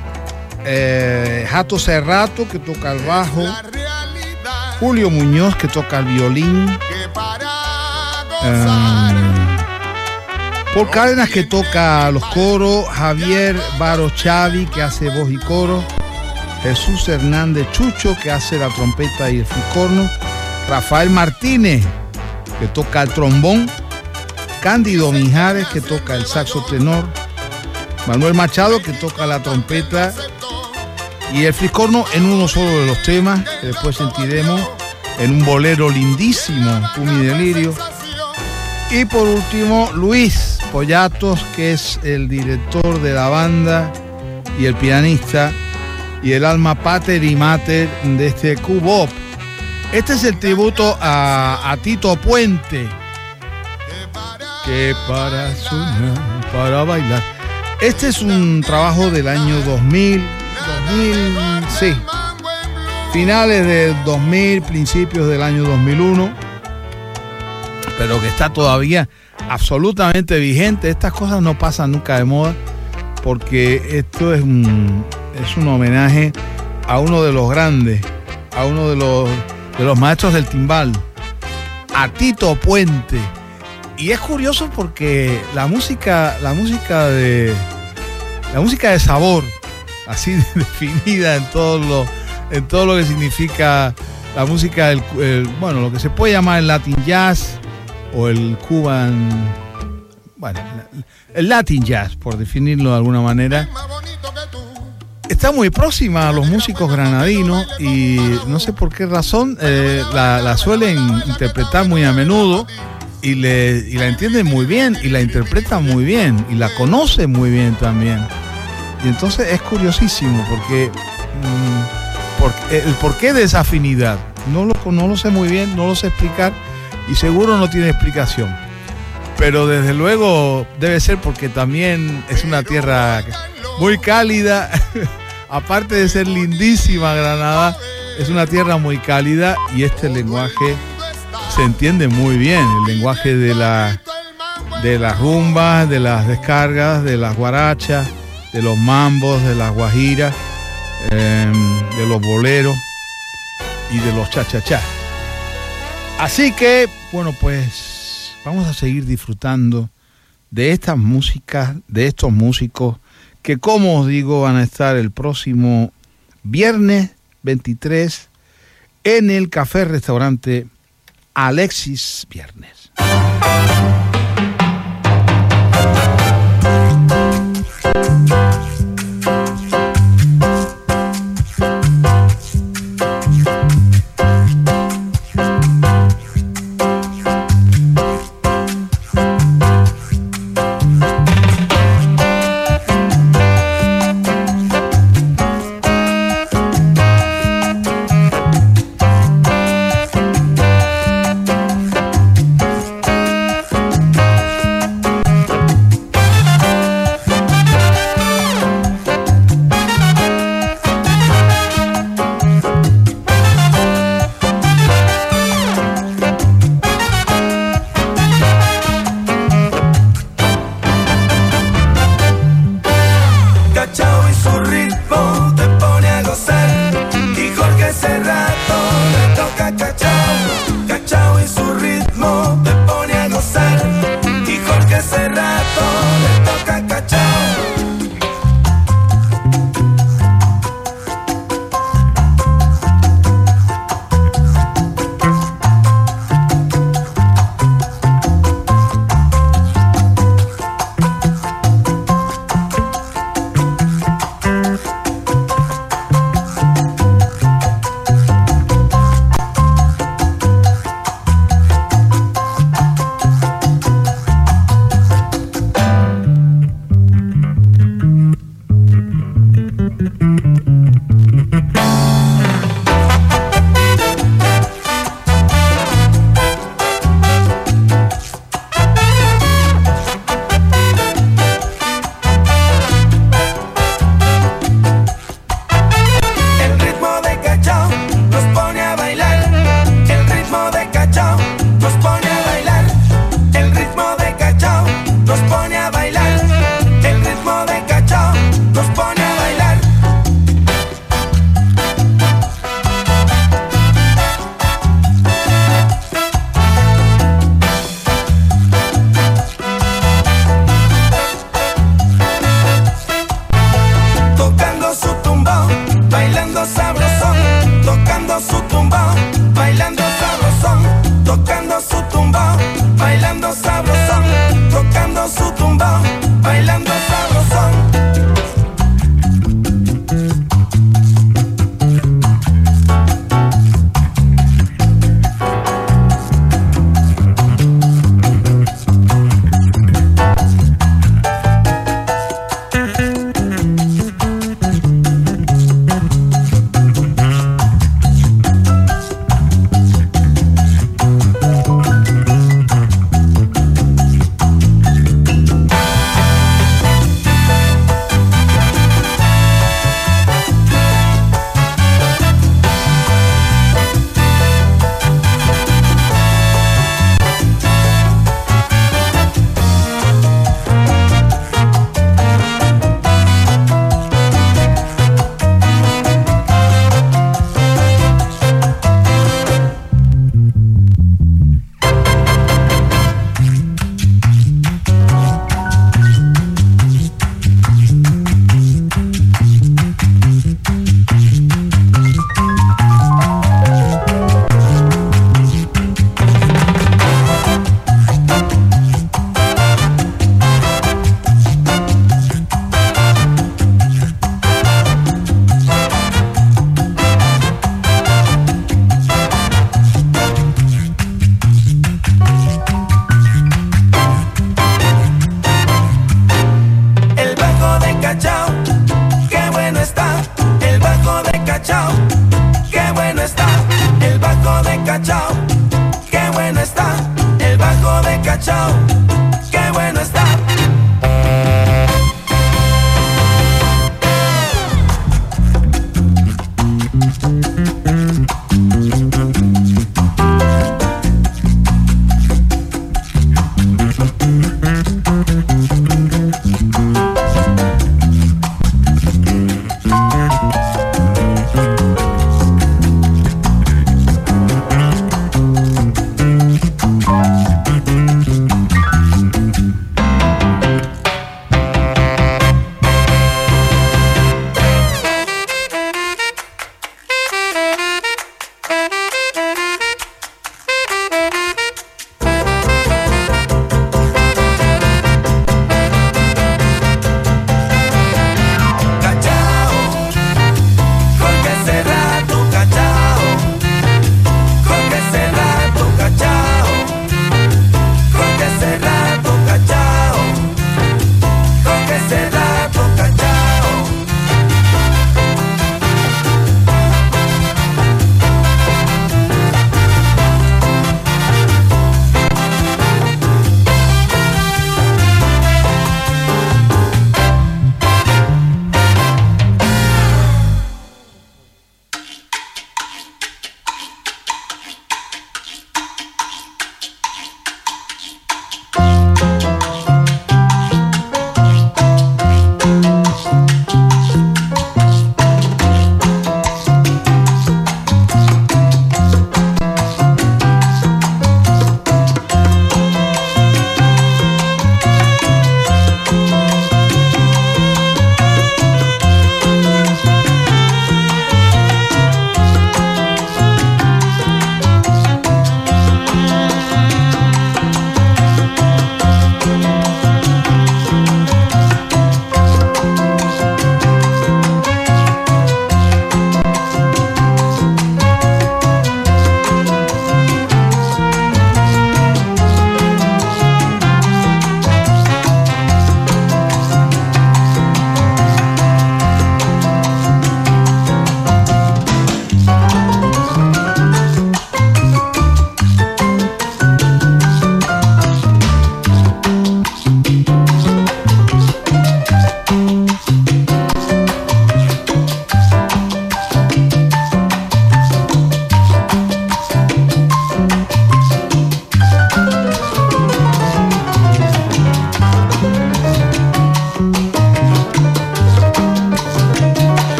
Jato Cerrato, que toca el bajo, la realidad Julio Muñoz, que toca el violín, que para gozar. Paul Cárdenas, que toca los coros, Javier Baro Chavi, que hace voz y coro, Jesús Hernández Chucho, que hace la trompeta y el fliscorno, Rafael Martínez, que toca el trombón, Cándido Mijares, que toca el saxo tenor, Manuel Machado, que toca la trompeta y el fliscorno en uno solo de los temas, que después sentiremos en un bolero lindísimo, Tumi Delirio. Y por último, Luis Pollatos, que es el director de la banda y el pianista y el alma pater y mater de este Cubop. Este es el tributo a Tito Puente, que para soñar, para bailar. Este es un trabajo del año 2000, sí, finales del 2000, principios del año 2001, pero que está todavía absolutamente vigente. Estas cosas no pasan nunca de moda, porque esto es un homenaje a uno de los grandes, a uno de los maestros del timbal, a Tito Puente. Y es curioso porque la música de sabor, así definida en todo lo que significa la música bueno, lo que se puede llamar el Latin Jazz o el Cuban, bueno, el Latin Jazz, por definirlo de alguna manera. está muy próxima a los músicos granadinos y no sé por qué razón la suelen interpretar muy a menudo y la entienden muy bien y la interpretan muy bien y la conocen muy bien también. Y entonces es curiosísimo porque el porqué de esa afinidad no lo sé muy bien, no lo sé explicar y seguro no tiene explicación. Pero desde luego debe ser porque también es una tierra muy cálida. Aparte de ser lindísima Granada, es una tierra muy cálida y este lenguaje se entiende muy bien. El lenguaje de las rumbas, de las descargas, de las guarachas, de los mambos, de las guajiras, de los boleros y de los cha-cha-cha. Así que, bueno, pues vamos a seguir disfrutando de estas músicas, de estos músicos que, como os digo, van a estar el próximo viernes 23 en el café-restaurante Alexis Viernes.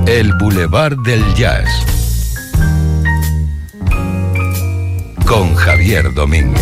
El Boulevard del Jazz con Javier Domínguez.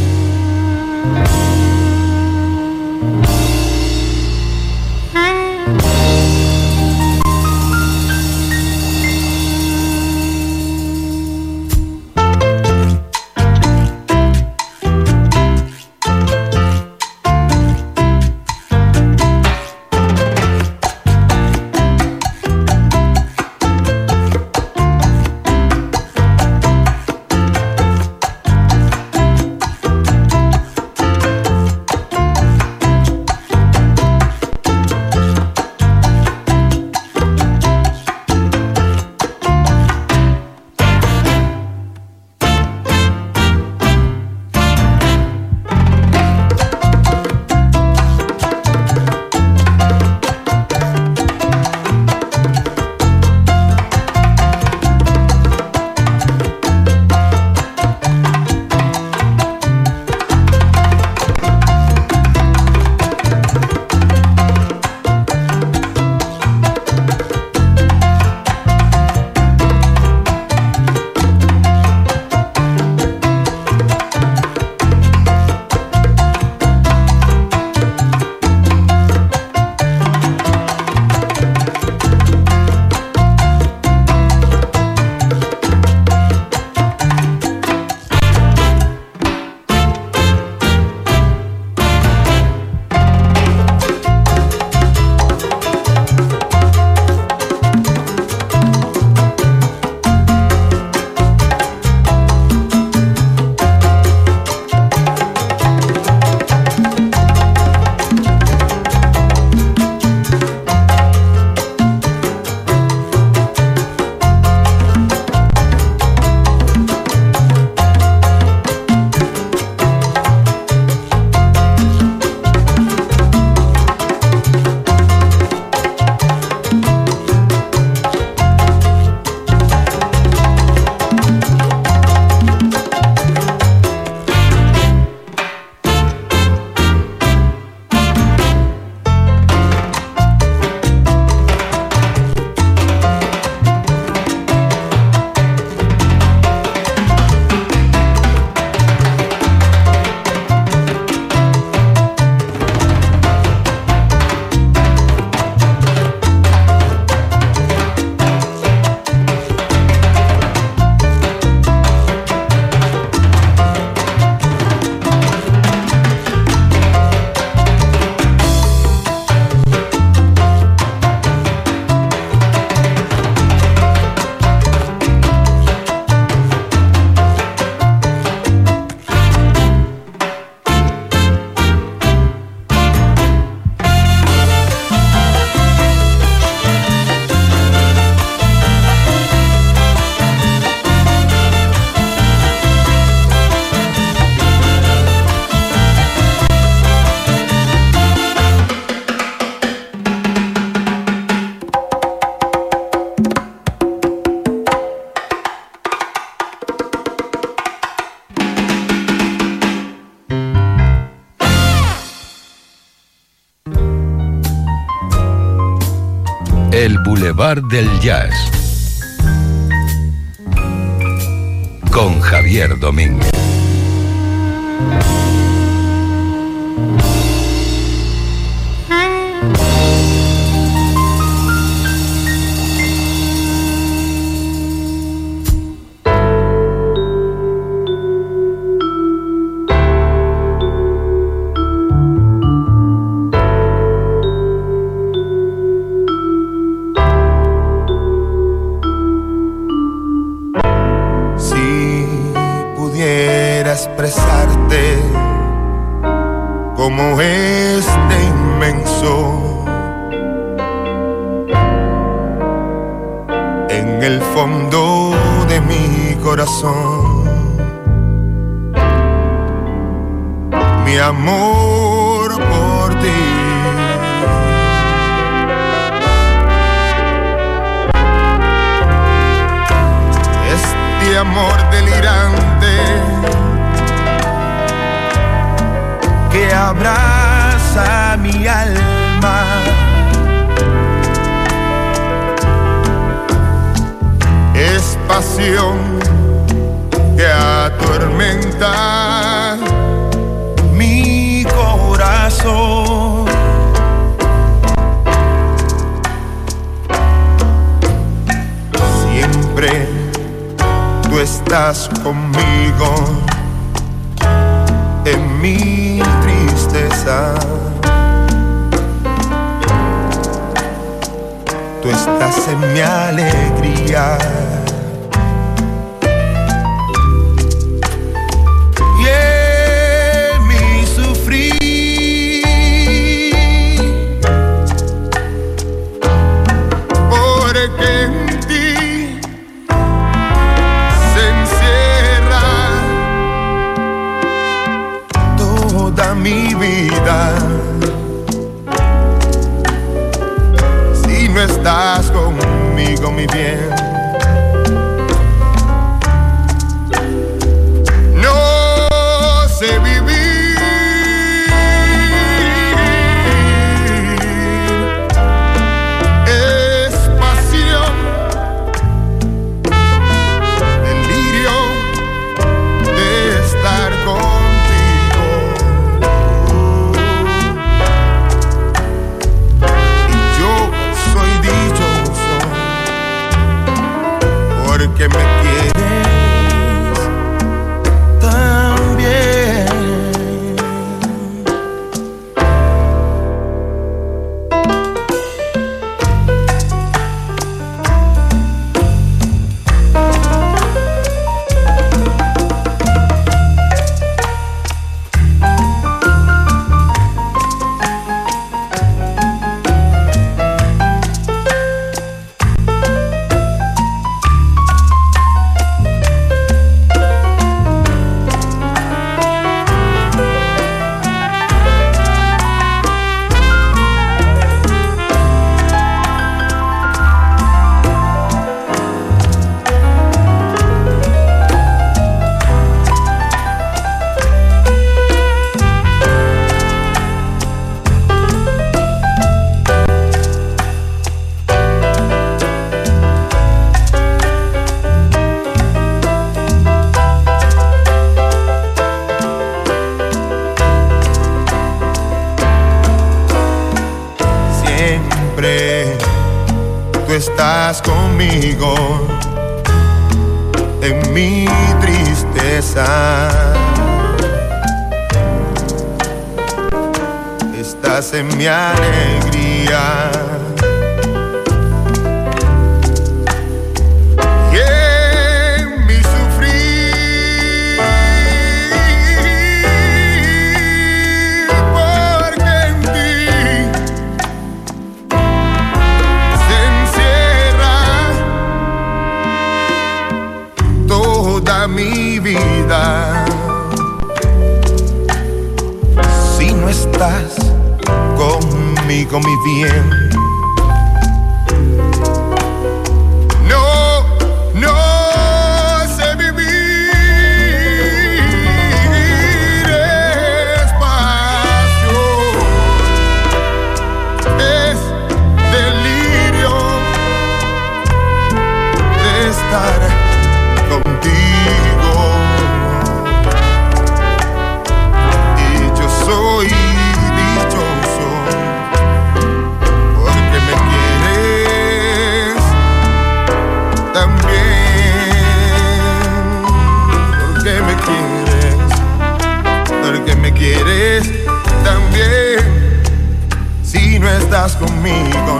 El Boulevard del Jazz con Javier Domínguez. Expresarte como este inmenso en el fondo de mi corazón, mi amor por ti. Este amor delirante que abraza mi alma, pasión que atormenta mi corazón. Siempre tú estás conmigo en mi tristeza. Tú estás en mi alegría. Y en mi sufrir. Porque en ti se encierra toda mi vida. No estás conmigo, mi bien. No sé vivir. Es pasión, delirio de estar contigo. Y yo soy dichoso porque me quieres tan bien. Tú estás conmigo en mi tristeza. Estás en mi alegría. Y en mi sufrir. Porque en ti mi vida. Si no estás conmigo, mi bien. No, no sé vivir. Despacio. Es delirio de estar contigo. Y yo soy dichoso porque me quieres tan bien. Porque me quieres tan bien. Si no estás conmigo,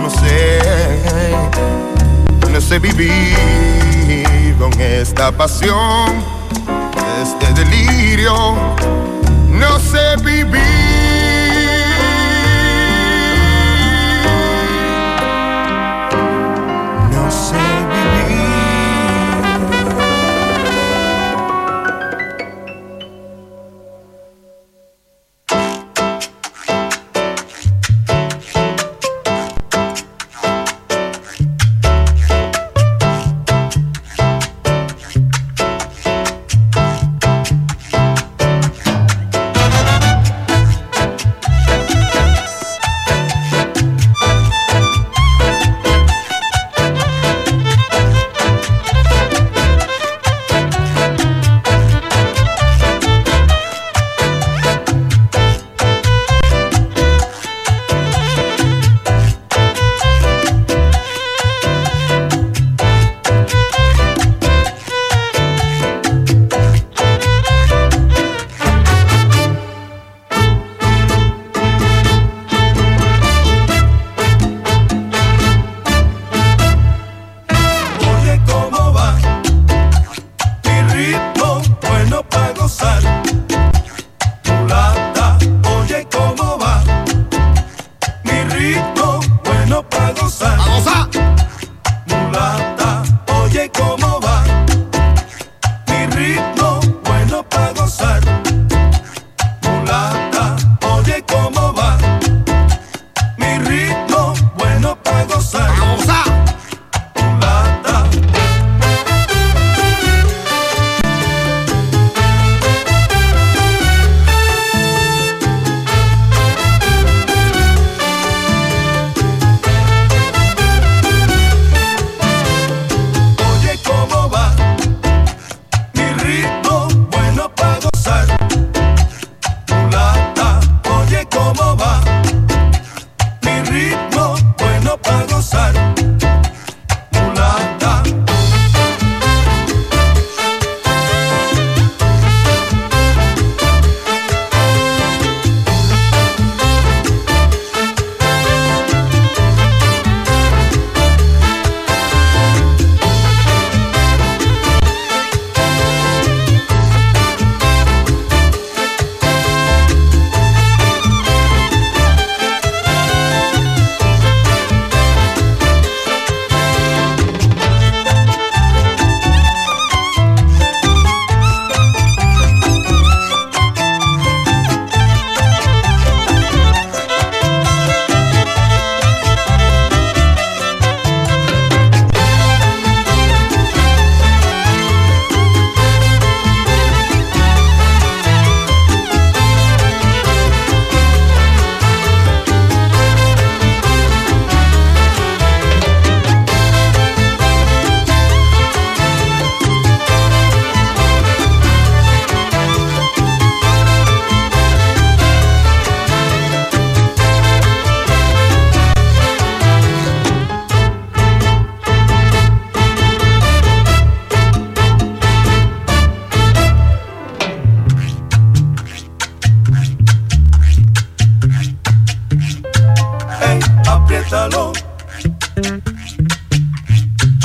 no sé vivir con esta pasión, este delirio, no sé vivir. No sé vivir.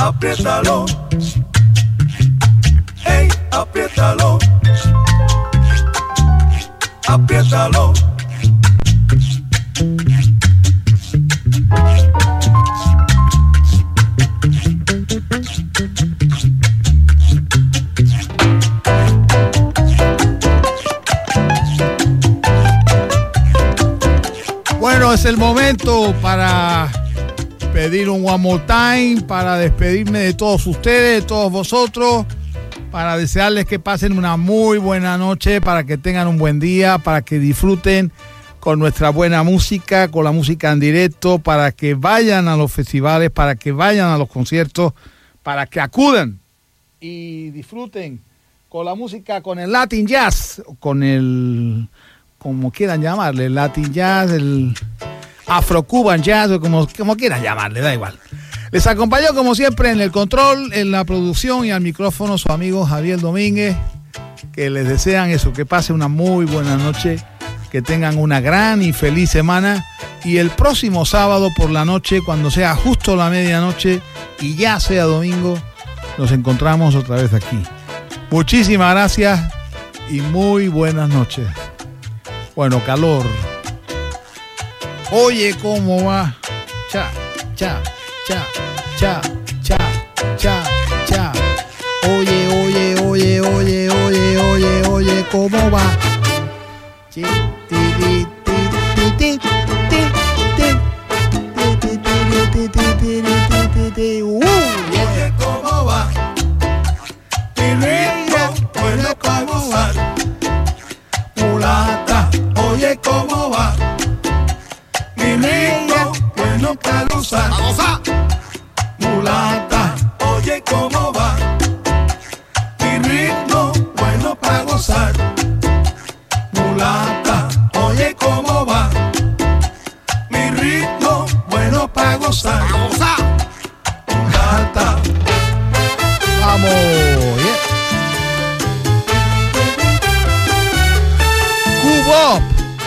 apriétalo. Hey, apriétalo. Apriétalo. Bueno, es el momento para pedir un One More Time, para despedirme de todos ustedes, de todos vosotros, para desearles que pasen una muy buena noche, para que tengan un buen día, para que disfruten con nuestra buena música, con la música en directo, para que vayan a los festivales, para que vayan a los conciertos, para que acudan y disfruten con la música, con el Latin Jazz, con el, como quieran llamarle, el Latin Jazz, el Afro-Cuban Jazz, o como quieran llamarle, da igual. Les acompañó como siempre en el control, en la producción y al micrófono su amigo Javier Domínguez, que les desean eso, que pasen una muy buena noche, que tengan una gran y feliz semana, y el próximo sábado por la noche, cuando sea justo la medianoche y ya sea domingo, nos encontramos otra vez aquí. Muchísimas gracias y muy buenas noches. Bueno, calor. Oye, ¿cómo va? Cha, cha, cha, cha, cha, cha, cha. Oye, oye, oye, oye, oye, oye, oye, ¿cómo va? Chi, ti, ti, ti, ti, ti, ti. Oye, ¿cómo va? Mi ritmo, bueno, pa' gozar. Mulata, oye, ¿cómo va? Mi ritmo, bueno, pa' gozar. Mulata, oye, ¿cómo va? Mi ritmo, bueno, pa' gozar. Mulata, oye, ¿cómo va? Mi ritmo, bueno, pa' gozar. Mulata. Vamos, yeah. Cubo.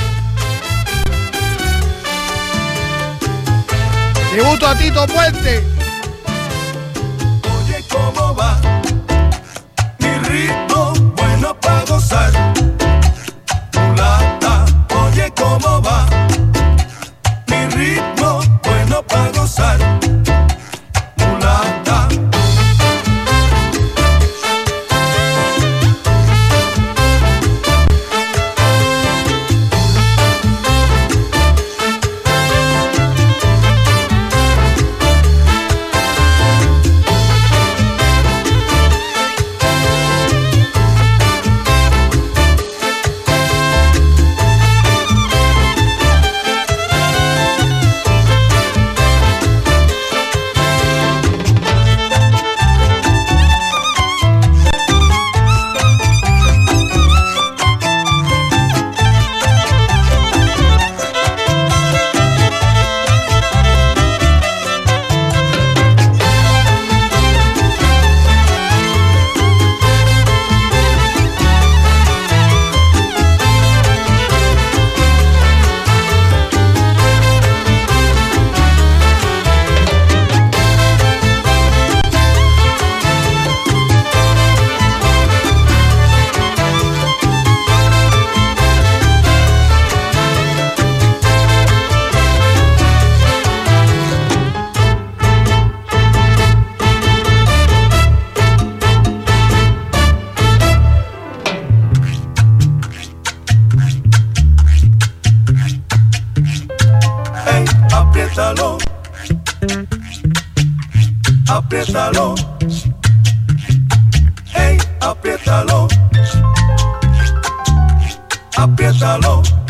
Tributo a Tito Puente. Oye, ¿cómo va? Mi ritmo, bueno, pa' gozar. Mulata, oye, ¿cómo va? Mi ritmo, bueno, pa' gozar. Mulata. Apriétalo, apriétalo, hey, apriétalo, apriétalo.